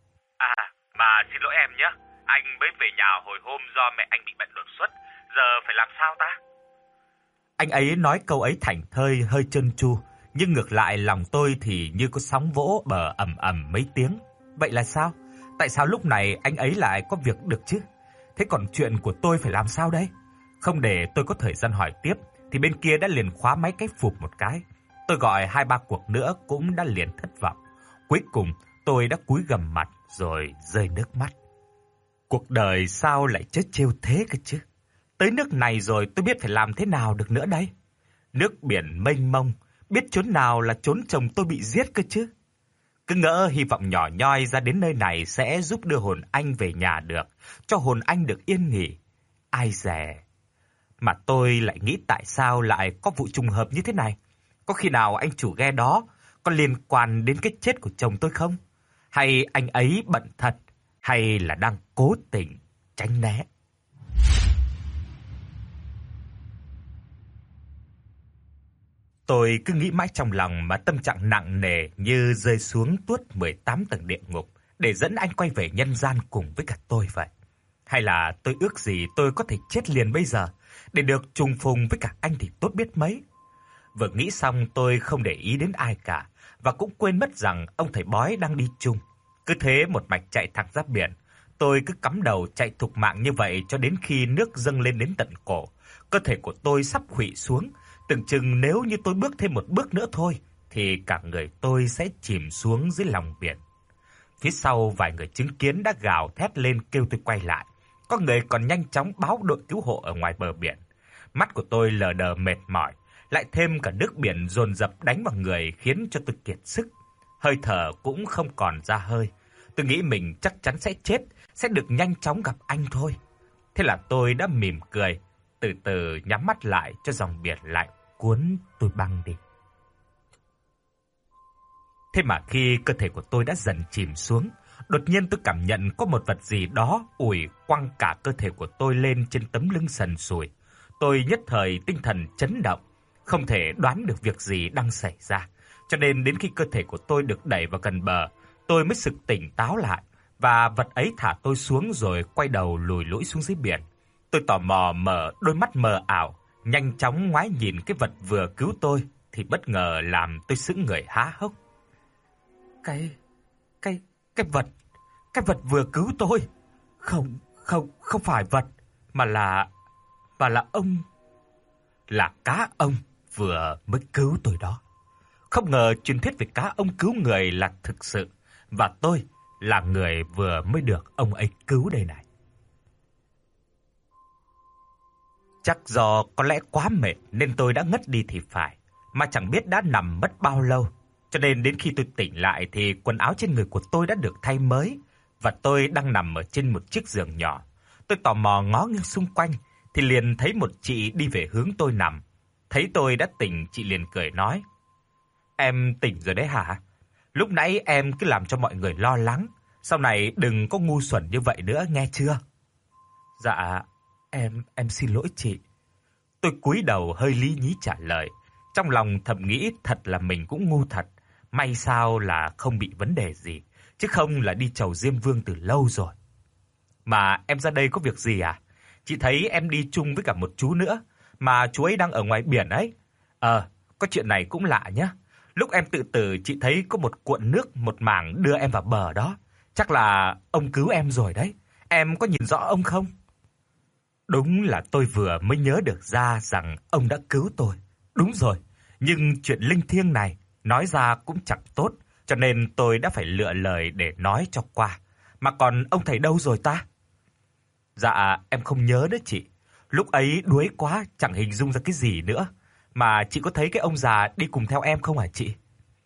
Mà xin lỗi em nhé. Anh mới về nhà hồi hôm do mẹ anh bị bệnh đột xuất. Giờ phải làm sao ta? Anh ấy nói câu ấy thảnh thơi hơi trơn tru, nhưng ngược lại lòng tôi thì như có sóng vỗ bờ ầm ầm mấy tiếng. Vậy là sao? Tại sao lúc này anh ấy lại có việc được chứ? Thế còn chuyện của tôi phải làm sao đây? Không để tôi có thời gian hỏi tiếp thì bên kia đã liền khóa máy cái phụp một cái. Tôi gọi 2-3 cuộc nữa cũng đã liền thất vọng. Cuối cùng tôi đã cúi gằm mặt rồi rơi nước mắt. Cuộc đời sao lại trớ trêu thế cơ chứ? Tới nước này rồi tôi biết phải làm thế nào được nữa đây? Nước biển mênh mông, biết chốn nào là chốn chồng tôi bị giết cơ chứ? Cứ ngỡ hy vọng nhỏ nhoi ra đến nơi này sẽ giúp đưa hồn anh về nhà được, cho hồn anh được yên nghỉ. Ai dè. Mà tôi lại nghĩ tại sao lại có vụ trùng hợp như thế này? Có khi nào anh chủ ghe đó có liên quan đến cái chết của chồng tôi không? Hay anh ấy bận thật? Hay là đang cố tình tránh né? Tôi cứ nghĩ mãi trong lòng mà tâm trạng nặng nề như rơi xuống tuốt 18 tầng địa ngục để dẫn anh quay về nhân gian cùng với cả tôi vậy. Hay là tôi ước gì tôi có thể chết liền bây giờ để được trùng phùng với cả anh thì tốt biết mấy. Vừa nghĩ xong tôi không để ý đến ai cả và cũng quên mất rằng ông thầy bói đang đi chung. Cứ thế một mạch chạy thẳng ra biển. Tôi cứ cắm đầu chạy thục mạng như vậy cho đến khi nước dâng lên đến tận cổ. Cơ thể của tôi sắp khuỵu xuống, tưởng chừng nếu như tôi bước thêm một bước nữa thôi thì cả người tôi sẽ chìm xuống dưới lòng biển. Phía sau vài người chứng kiến đã gào thét lên kêu tôi quay lại. Có người còn nhanh chóng báo đội cứu hộ ở ngoài bờ biển. Mắt của tôi lờ đờ mệt mỏi, lại thêm cả nước biển dồn dập đánh vào người khiến cho tôi kiệt sức. Hơi thở cũng không còn ra hơi. Tôi nghĩ mình chắc chắn sẽ chết, sẽ được nhanh chóng gặp anh thôi. Thế là tôi đã mỉm cười, từ từ nhắm mắt lại cho dòng biển lạnh cuốn tôi băng đi. Thế mà khi cơ thể của tôi đã dần chìm xuống, đột nhiên tôi cảm nhận có một vật gì đó ủi quăng cả cơ thể của tôi lên trên tấm lưng sần sùi. Tôi nhất thời tinh thần chấn động, không thể đoán được việc gì đang xảy ra. Cho nên đến khi cơ thể của tôi được đẩy vào gần bờ, tôi mới sực tỉnh táo lại và vật ấy thả tôi xuống rồi quay đầu lùi lũi xuống dưới biển. Tôi tò mò mở đôi mắt mờ ảo, nhanh chóng ngoái nhìn cái vật vừa cứu tôi thì bất ngờ làm tôi sững người há hốc. Cái vật vừa cứu tôi, không phải vật mà là ông, là cá ông vừa mới cứu tôi đó. Không ngờ truyền thuyết về cá ông cứu người là thực sự và tôi là người vừa mới được ông ấy cứu đây này. Chắc do có lẽ quá mệt nên tôi đã ngất đi thì phải, mà chẳng biết đã nằm mất bao lâu. Cho nên đến khi tôi tỉnh lại thì quần áo trên người của tôi đã được thay mới và tôi đang nằm ở trên một chiếc giường nhỏ. Tôi tò mò ngó nghiêng xung quanh thì liền thấy một chị đi về hướng tôi nằm. Thấy tôi đã tỉnh, chị liền cười nói: "Em tỉnh rồi đấy hả? Lúc nãy em cứ làm cho mọi người lo lắng, sau này đừng có ngu xuẩn như vậy nữa nghe chưa?" "Dạ, em xin lỗi chị." Tôi cúi đầu hơi lý nhí trả lời, trong lòng thầm nghĩ thật là mình cũng ngu thật, may sao là không bị vấn đề gì, chứ không là đi chầu Diêm Vương từ lâu rồi. "Mà em ra đây có việc gì à? Chị thấy em đi chung với cả một chú nữa, mà chú ấy đang ở ngoài biển ấy." Có chuyện này cũng lạ nhá. Lúc em tự tử chị thấy có một cuộn nước một mảng đưa em vào bờ đó. Chắc là ông cứu em rồi đấy. Em có nhìn rõ ông không?" Đúng là tôi vừa mới nhớ được ra rằng ông đã cứu tôi. Đúng rồi, nhưng chuyện linh thiêng này nói ra cũng chẳng tốt, cho nên tôi đã phải lựa lời để nói cho qua. "Mà còn ông thầy đâu rồi ta?" "Dạ, em không nhớ đấy chị. Lúc ấy đuối quá, chẳng hình dung ra cái gì nữa. Mà chị có thấy cái ông già đi cùng theo em không hả chị?"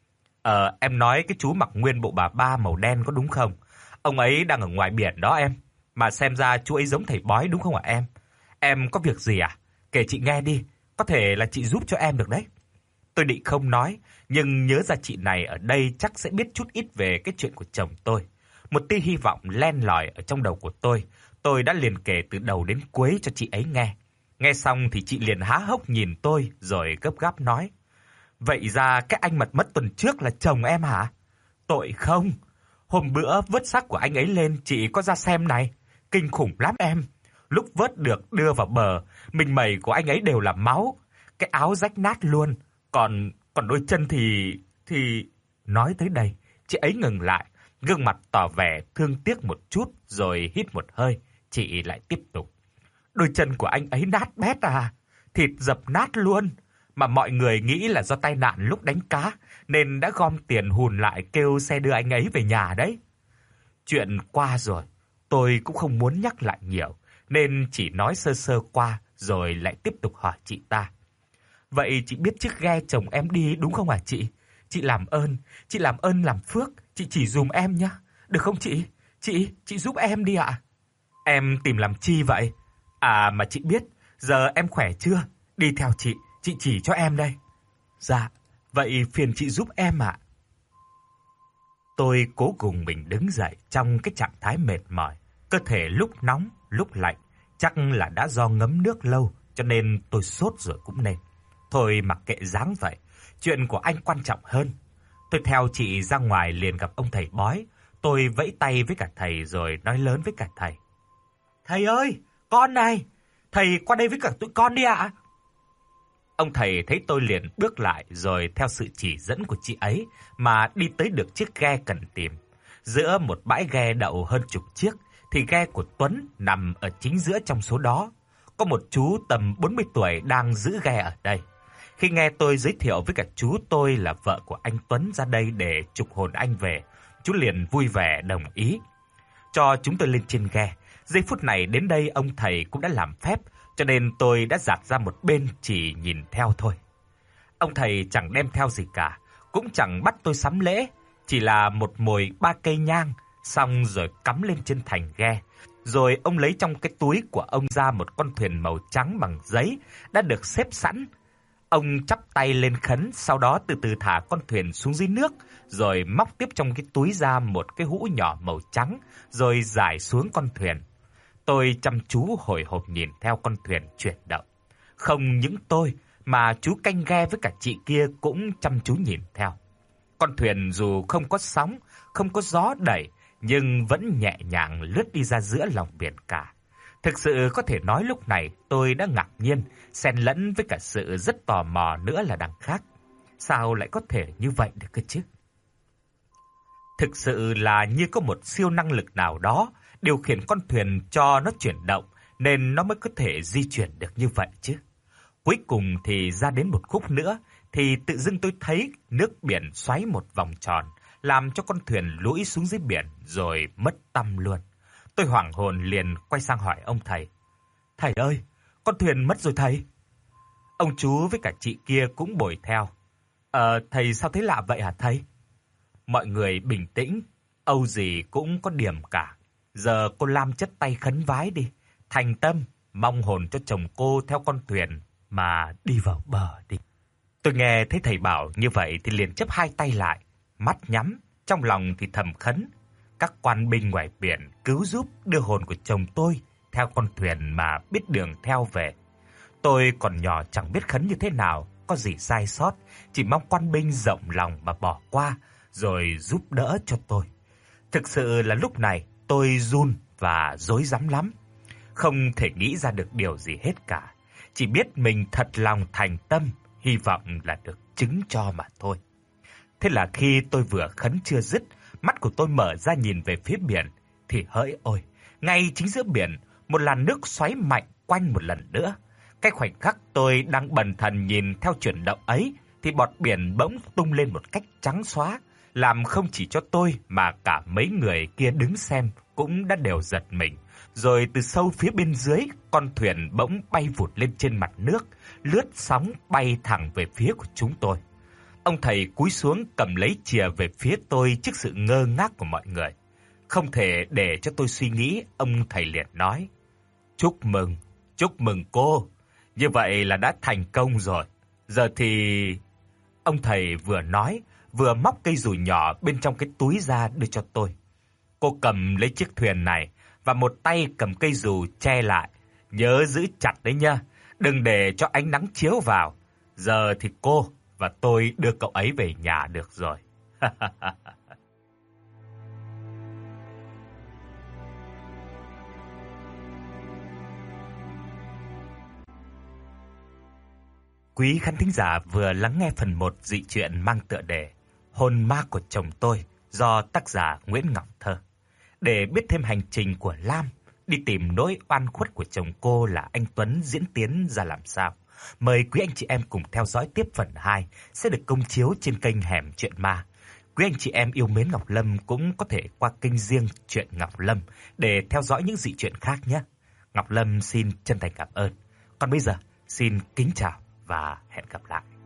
Em nói cái chú mặc nguyên bộ bà ba màu đen có đúng không? Ông ấy đang ở ngoài biển đó em. Mà xem ra chú ấy giống thầy bói đúng không hả em? Em có việc gì à? Kể chị nghe đi, có thể là chị giúp cho em được đấy." Tôi định không nói, nhưng nhớ ra chị này ở đây chắc sẽ biết chút ít về cái chuyện của chồng tôi. Một tia hy vọng len lỏi ở trong đầu của tôi đã liền kể từ đầu đến cuối cho chị ấy nghe. Nghe xong thì chị liền há hốc nhìn tôi rồi gấp gáp nói: "Vậy ra cái anh mất tuần trước là chồng em hả? Tội không? Hôm bữa vớt xác của anh ấy lên chị có ra xem này, kinh khủng lắm em. Lúc vớt được đưa vào bờ, mình mẩy của anh ấy đều là máu, cái áo rách nát luôn, còn đôi chân thì nói tới đây, chị ấy ngừng lại, gương mặt tỏ vẻ thương tiếc một chút rồi hít một hơi, chị lại tiếp tục: "Đôi chân của anh ấy nát bét à, thịt dập nát luôn, mà mọi người nghĩ là do tai nạn lúc đánh cá nên đã gom tiền hùn lại kêu xe đưa anh ấy về nhà đấy. Chuyện qua rồi, Tôi cũng không muốn nhắc lại nhiều, nên chỉ nói sơ sơ qua rồi lại tiếp tục hỏi chị ta. Vậy chị biết chiếc ghe chồng em đi đúng không hả chị? Chị làm ơn làm phước, chị chỉ dùm em nhé. Được không chị? Chị giúp em đi ạ. Em tìm làm chi vậy? À mà chị biết, giờ em khỏe chưa? Đi theo chị chỉ cho em đây. Dạ, vậy phiền chị giúp em ạ. Tôi cố gồng mình đứng dậy trong cái trạng thái mệt mỏi, cơ thể lúc nóng, lúc lạnh, chắc là đã do ngấm nước lâu cho nên tôi sốt rồi cũng nên. Thôi mặc kệ dáng vậy, chuyện của anh quan trọng hơn. Tôi theo chị ra ngoài liền gặp ông thầy bói, tôi vẫy tay với cả thầy rồi nói lớn với cả thầy. Thầy ơi, con này, thầy qua đây với cả tụi con đi ạ. Ông thầy thấy tôi liền bước lại rồi theo sự chỉ dẫn của chị ấy mà đi tới được chiếc ghe cần tìm. Giữa một bãi ghe đậu hơn chục chiếc thì ghe của Tuấn nằm ở chính giữa trong số đó. Có một chú tầm 40 tuổi đang giữ ghe ở đây. Khi nghe tôi giới thiệu với cả chú tôi là vợ của anh Tuấn ra đây để trục hồn anh về, chú liền vui vẻ đồng ý cho chúng tôi lên trên ghe. Giây phút này đến đây ông thầy cũng đã làm phép, cho nên tôi đã dạt ra một bên chỉ nhìn theo thôi. Ông thầy chẳng đem theo gì cả, cũng chẳng bắt tôi sắm lễ, chỉ là một mồi 3 cây nhang, xong rồi cắm lên trên thành ghe. Rồi ông lấy trong cái túi của ông ra một con thuyền màu trắng bằng giấy đã được xếp sẵn. Ông chắp tay lên khấn, sau đó từ từ thả con thuyền xuống dưới nước, rồi móc tiếp trong cái túi ra một cái hũ nhỏ màu trắng, rồi rải xuống con thuyền. Tôi chăm chú hồi hộp nhìn theo con thuyền chuyển động. Không những tôi mà chú canh ghe với cả chị kia cũng chăm chú nhìn theo. Con thuyền dù không có sóng, không có gió đẩy, nhưng vẫn nhẹ nhàng lướt đi ra giữa lòng biển cả. Thực sự có thể nói lúc này tôi đã ngạc nhiên, xen lẫn với cả sự rất tò mò nữa là đằng khác. Sao lại có thể như vậy được cơ chứ? Thực sự là như có một siêu năng lực nào đó điều khiển con thuyền cho nó chuyển động nên nó mới có thể di chuyển được như vậy chứ. Cuối cùng thì ra đến một khúc nữa thì tự dưng tôi thấy nước biển xoáy một vòng tròn, làm cho con thuyền lũi xuống dưới biển rồi mất tăm luôn. Tôi hoảng hồn liền quay sang hỏi ông thầy. Thầy ơi, con thuyền mất rồi thầy. Ông chú với cả chị kia cũng bồi theo. Thầy sao thấy lạ vậy hả thầy? Mọi người bình tĩnh, âu gì cũng có điểm cả. Giờ cô Lam chất tay khấn vái đi, thành tâm, mong hồn cho chồng cô theo con thuyền mà đi vào bờ đi. Tôi nghe thấy thầy bảo như vậy thì liền chắp hai tay lại, mắt nhắm, trong lòng thì thầm khấn. Các quan binh ngoài biển cứu giúp đưa hồn của chồng tôi theo con thuyền mà biết đường theo về. Tôi còn nhỏ chẳng biết khấn như thế nào, có gì sai sót, chỉ mong quan binh rộng lòng mà bỏ qua rồi giúp đỡ cho tôi. Thực sự là lúc này tôi run và rối rắm lắm, không thể nghĩ ra được điều gì hết cả, chỉ biết mình thật lòng thành tâm, hy vọng là được chứng cho mà thôi. Thế là khi tôi vừa khấn chưa dứt, mắt của tôi mở ra nhìn về phía biển thì hỡi ôi, ngay chính giữa biển, một làn nước xoáy mạnh quanh một lần nữa. Cái khoảnh khắc tôi đang bần thần nhìn theo chuyển động ấy thì bọt biển bỗng tung lên một cách trắng xóa, làm không chỉ cho tôi mà cả mấy người kia đứng xem cũng đã đều giật mình. Rồi từ sâu phía bên dưới, con thuyền bỗng bay vụt lên trên mặt nước, lướt sóng bay thẳng về phía của chúng tôi. Ông thầy cúi xuống cầm lấy chìa về phía tôi trước sự ngơ ngác của mọi người. Không thể để cho tôi suy nghĩ, ông thầy liền nói: chúc mừng cô, như vậy là đã thành công rồi. Giờ thì... Ông thầy vừa nói, vừa móc cây dùi nhỏ bên trong cái túi ra đưa cho tôi. Cô cầm lấy chiếc thuyền này và một tay cầm cây dù che lại. Nhớ giữ chặt đấy nha, đừng để cho ánh nắng chiếu vào. Giờ thì cô và tôi đưa cậu ấy về nhà được rồi. Quý khán thính giả vừa lắng nghe phần 1 dị truyện mang tựa đề Hồn ma của chồng tôi do tác giả Nguyễn Ngọc Thơ. Để biết thêm hành trình của Lam đi tìm nỗi oan khuất của chồng cô là anh Tuấn diễn tiến ra làm sao, mời quý anh chị em cùng theo dõi tiếp phần 2 sẽ được công chiếu trên kênh Hẻm Chuyện Ma. Quý anh chị em yêu mến Ngọc Lâm cũng có thể qua kênh riêng Truyện Ngọc Lâm để theo dõi những dị truyện khác nhé. Ngọc Lâm xin chân thành cảm ơn. Còn bây giờ, xin kính chào và hẹn gặp lại.